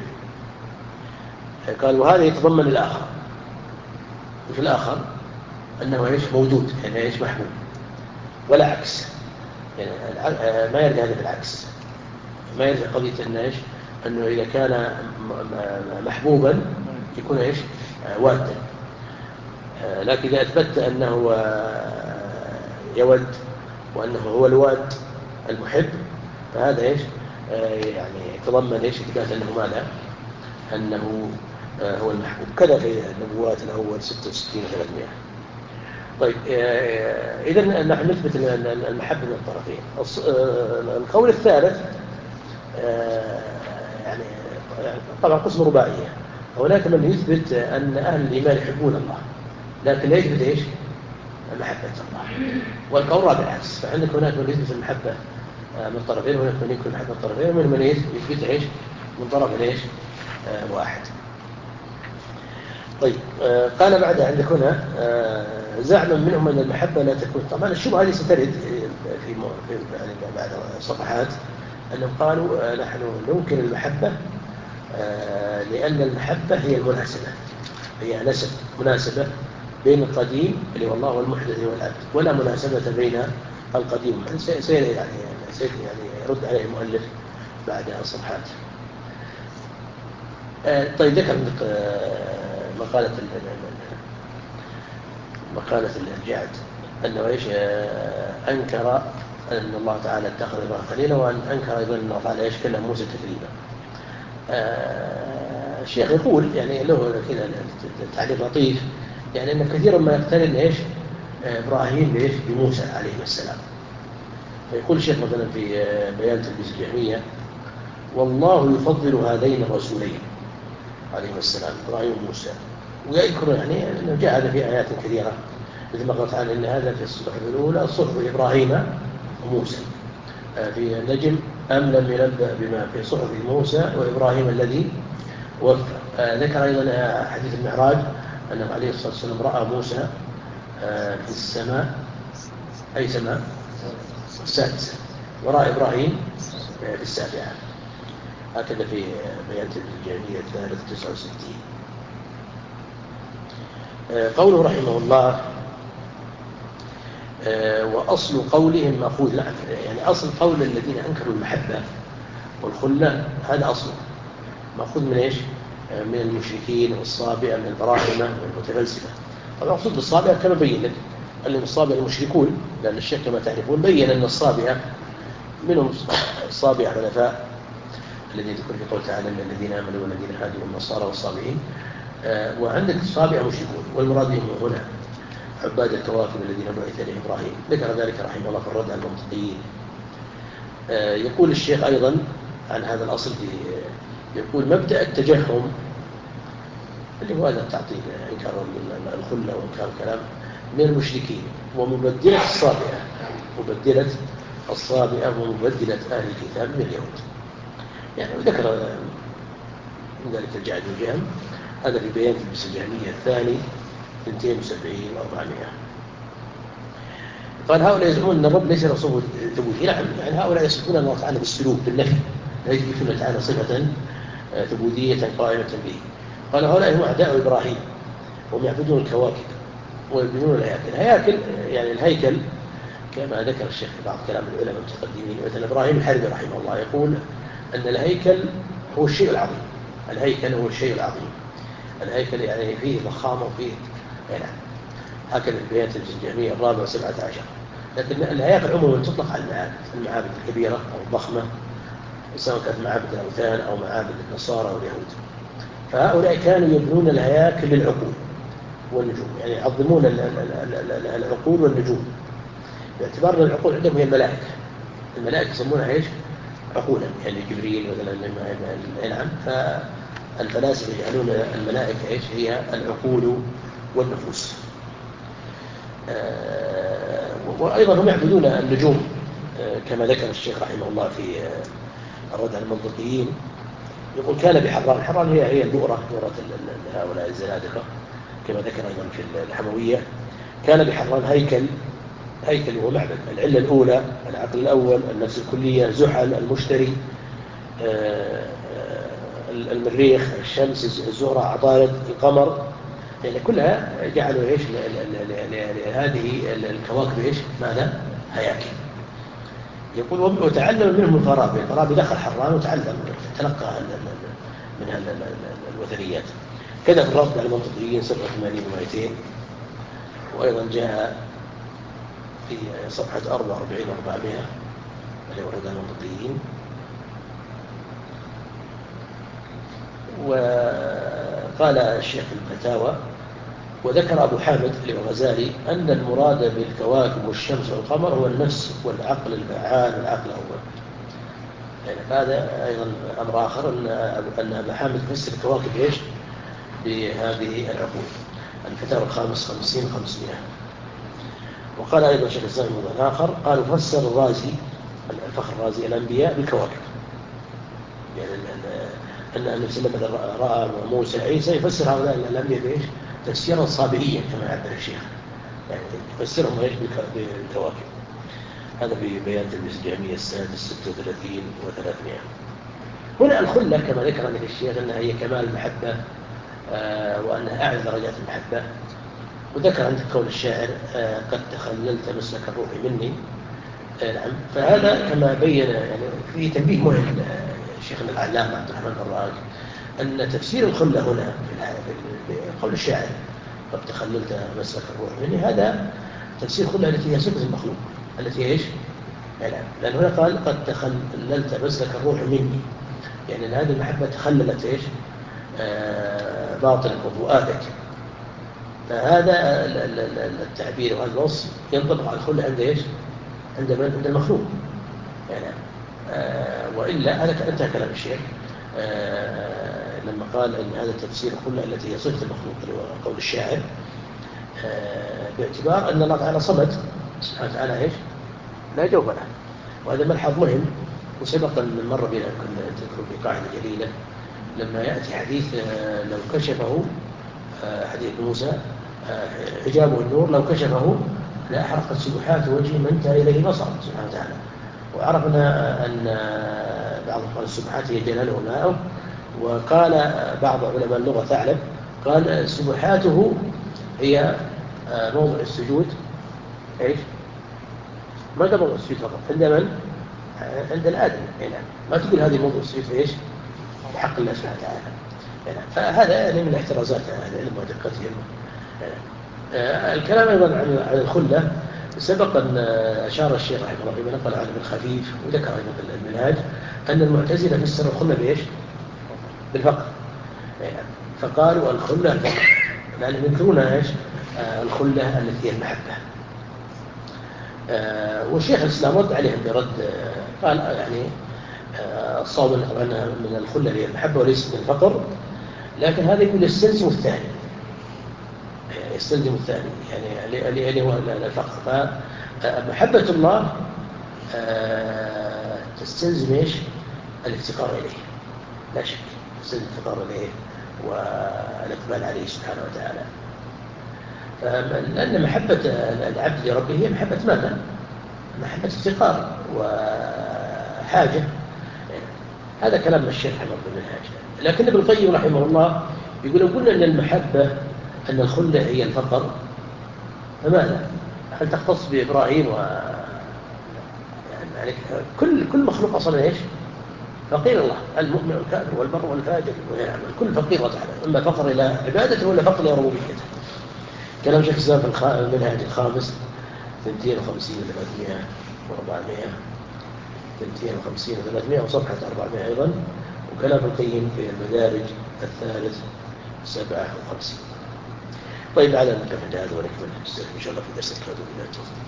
قال وهذا يتضمن الآخر، وفي الآخر أنه ايش موجود يعني ايش محبوب ولا عكس. يعني ما يرجع هذا بالعكس، ما يرجع قضية أنه ايش أنه إذا كان محبوبا يكون ايش وادا. لكن إذا أثبت أنه يود وأنه هو الواد المحب فهذا ايش يعني يتضمن ايش إثبات أنه ماذا أنه هو المحبوب. كذا في النبوات الأول 66 و300. طيب إذن نحن نثبت المحبة من الطرفين. القول الثالث يعني طبعا قسم رباعية. هناك من يثبت أن أهل الإيمان يحبون الله لكن لا يثبت إيش محبة الله، والقول رابع العكس. فعندك هناك من يثبت المحبة من الطرفين وهناك من ينكر المحبة من الطرفين ومن من يثبت إيش من طرف إيش واحد. طيب قال بعد عندك هنا زعما منهم أن المحبة لا تكون. طبعا الشبهة هذه سترد في يعني بعد صفحات أنهم قالوا نحن ننكر المحبة لأن المحبة هي المناسبة، هي مناسبة بين القديم اللي هو الله والمحدث والعبد، ولا مناسبة بين القديم. سير يعني يرد عليه المؤلف بعد صفحات. طيب ذكر مقالة الجعد أنه إيش أنكر أن الله تعالى اتخذ إبراهيم خليلا، وأن أنكر أيضا أن الله تعالى إيش كلم موسى تكليما. الشيخ يقول يعني له كذا تعليق لطيف، يعني أن كثيرا ما يقترن إيش إبراهيم إيش بموسى عليه السلام. فيقول الشيخ مثلا في بيان تلبيس الجهمية والله يفضل هذين الرسولين عليه السلام إبراهيم وموسى، ويذكر يعني أنه جاء هذا في آيات كثيرة مثل ما قال تعالى إن هذا في الصحف الأولى صحف إبراهيم وموسى، في النجم أم لم ينبأ بما في صحف موسى وإبراهيم الذي وفى. ذكر أيضا حديث المعراج أنه عليه الصلاة والسلام رأى موسى في السماء أي سماء السادسة، ورأى إبراهيم في السابعة. هكذا في بيان الجهمية 369. قوله رحمه الله وأصل قولهم مأخوذ. يعني أصل قول الذين أنكروا المحبة والخلة هذا أصله مأخوذ من إيش؟ من المشركين والصابئة من البراهمة والمتفلسفة. طبعا أقصد بالصابئة كما بين لك أن الصابئة المشركون، لأن الشيخ كما تعرفون بين أن الصابئة منهم الصابئة حنفاء الذي ذكر في قول تعالى من الذين آمنوا والذين هادوا والنصارى والصابئين، وعندك الصابئة مشركون، والمراد بهم هنا عباد الكواكب الذين بعث إليهم إبراهيم. ذكر ذلك رحمه الله في الرد على المنطقيين. يقول الشيخ أيضا عن هذا الأصل يقول مبدأ التجهم اللي هو هذا التعطيل إنكار الخلة وإنكار الكلام من المشركين، ومبدلة الصابئة ومبدلة أهل الكتاب من اليهود. يعني ذكر من ذلك الجعد والجهم، هذا في بيان تلبيس الجهمية الثاني 270 و400. قال هؤلاء يزعمون أن الرب ليس له صفة ثبوتية. نعم، يعني هؤلاء يصفون الله تعالى بالسلوك بالنفي، لا يثبتون تعالى صفة ثبوتية قائمة به. قال هؤلاء هم أعداء إبراهيم، هم يعبدون الكواكب ويبنون الهياكل. يعني الهيكل كما ذكر الشيخ في بعض كلام العلماء المتقدمين، مثل إبراهيم الحربي رحمه الله يقول أن الهيكل هو الشيء العظيم، الهيكل هو الشيء العظيم، الهيكل يعني فيه ضخامة وفيه يعني هكذا البيات الجهمية 17. لكن الهياكل عموما تطلق على المعابد الكبيرة أو الضخمة، سواء كانت معابد الأوثان أو معابد النصارى واليهود. فهؤلاء كانوا يبنون الهياكل للعقول والنجوم، يعني يعظمون العقول والنجوم، باعتبار أن العقول عندهم هي الملائكة. الملائكة يسمونها إيش؟ عقولا، يعني جبريل مثلا. نعم. فالفلاسفة يجعلون الملائكة إيش؟ هي العقول والنفوس. وأيضا هم يعبدون النجوم كما ذكر الشيخ رحمه الله في الرد على المنطقيين. يقول كان بحران، حران هي البؤرة، بؤرة هؤلاء الزنادقة كما ذكر أيضا في الحموية. كان بحران هيكل ومعبد. العلة الأولى العقل الأول، النفس الكلية، زحل، المشتري، المريخ، الشمس، الزهرة، عطارد، القمر، يعني كلها جعلوا إيش لهذه الكواكب إيش ماذا؟ هياكل. يقول وتعلم منهم الفارابي. الفارابي دخل حران وتعلم تلقى من الوثنيات. كذا في الرد على المنطقيين 87 و200. وأيضا جاء في صفحة 44 و400 اللي ورد على المنطقيين. وقال الشيخ الفتاوى وذكر أبو حامد الغزالي أن المراد بالكواكب والشمس والقمر هو النفس والعقل الفعال والعقل أول. يعني هذا أيضا أمر آخر أن أبو حامد فسر الكواكب إيش بهذه العقول. الفتاوى الخامس 50-500. وقال أيضا شيخ الإسلام موضوع آخر، قال فسر الرازي الفخر الرازي الأنبياء بالكواكب، يعني أن النبي صلى الله عليه وسلم رأى موسى عيسى يفسر هؤلاء الأنبياء بإيش؟ تفسيرا صابئيا كما يعبر الشيخ، يعني يفسرهم إيش بالكواكب. هذا في بيان تلبيس الجهمية السادس 36 و300. هنا الخلة كما ذكر لك الشيخ أنها هي كمال المحبة وأنها أعلى درجات المحبة. وذكر عندك قول الشاعر قد تخللت مسلك الروح مني. نعم. فهذا كما بين يعني في تنبيه مهم شيخنا العلامة عبد الرحمن الراج أن تفسير الخلة هنا في قول الشاعر قد تخللت مسلك الروح مني، هذا تفسير خلة التي هي صفة المخلوق التي ايش؟ نعم. لأن هنا قال قد تخللت مسلك الروح مني، يعني أن هذه المحبة تخللت ايش؟ باطنك وفؤادك. فهذا التعبير وهذا الوصف ينطبق على الخلة عند ايش؟ عند المخلوق يعني. وإلا هذا انتهى كلام الشيخ لما قال أن هذا تفسير الخلة التي هي صفة المخلوق قول الشاعر باعتبار أن الله تعالى صمد سبحانه وتعالى ايش؟ لا جوف له. وهذا ملحظ مهم وسبق أن مر بنا كنا تذكر في قاعدة جليلة لما يأتي حديث لو كشفه حديث موسى حجابه النور لو كشفه لأحرقت سبحات وجهه ما انتهى إليه بصر سبحانه وتعالى. وعرفنا أن بعض السبحات هي جلاله وماءه. وقال بعض علماء اللغة ثعلب قال سبحاته هي موضع السجود ايش؟ ما قال موضع السجود فقط، عند من؟ عند الآدم. ما تقول هذه موضع السجود في ايش؟ بحق الله سبحانه وتعالى. فهذا يعني من احترازات العلم ودقتهم. الكلام أيضا عن الخلة سبق أن أشار الشيخ رحمه الله فيما نقل عنه بالخفيف وذكر أيضا المنهاج أن المعتزلة فسر الخلة بإيش؟ بالفقر. فقالوا الخلة الفقر، لأنهم ينكرون إيش؟ الخلة التي هي المحبة. والشيخ الإسلام رد عليهم برد قال يعني الصواب أنها من الخلة اللي هي المحبة وليس من الفقر، لكن هذا يقول يستلزم الثاني، يستلزم الثاني يعني اللي هو الفقر. فمحبة الله تستلزم ايش؟ الافتقار إليه لا شك، تستلزم الافتقار إليه والإقبال عليه سبحانه وتعالى. لأن محبة العبد لربه هي محبة ماذا؟ محبة افتقار وحاجة. هذا كلام الشيخ رحمه الله بالمنهاج. لكن ابن القيم رحمه الله يقول لو قلنا أن المحبة أن الخلة هي الفقر فماذا؟ هل تختص بإبراهيم يعني كل مخلوق أصلا إيش؟ فقير الله المؤمن والكافر والبر والفاجر ويعمل كل فقير وتعالى، إما فقر إلى عبادته ولا فقر إلى ربوبيته. كلام شيخ الإسلام في المنهج الخامس 52 و300 و400 52 و300 وصفحة 400 أيضا، وكلام القيم في المدارج الثالث 57. طيب على نكمل هذا ونكمل إن شاء الله في درس القادم إلى التوفيق.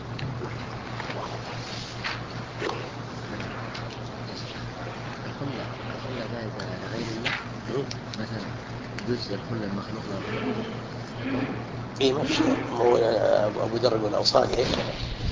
الخلة جائزة لغير الله مثلا جزء الخلة المخلوق له. إيه ما في شيء، هو أبو ذر والأوصاني هيك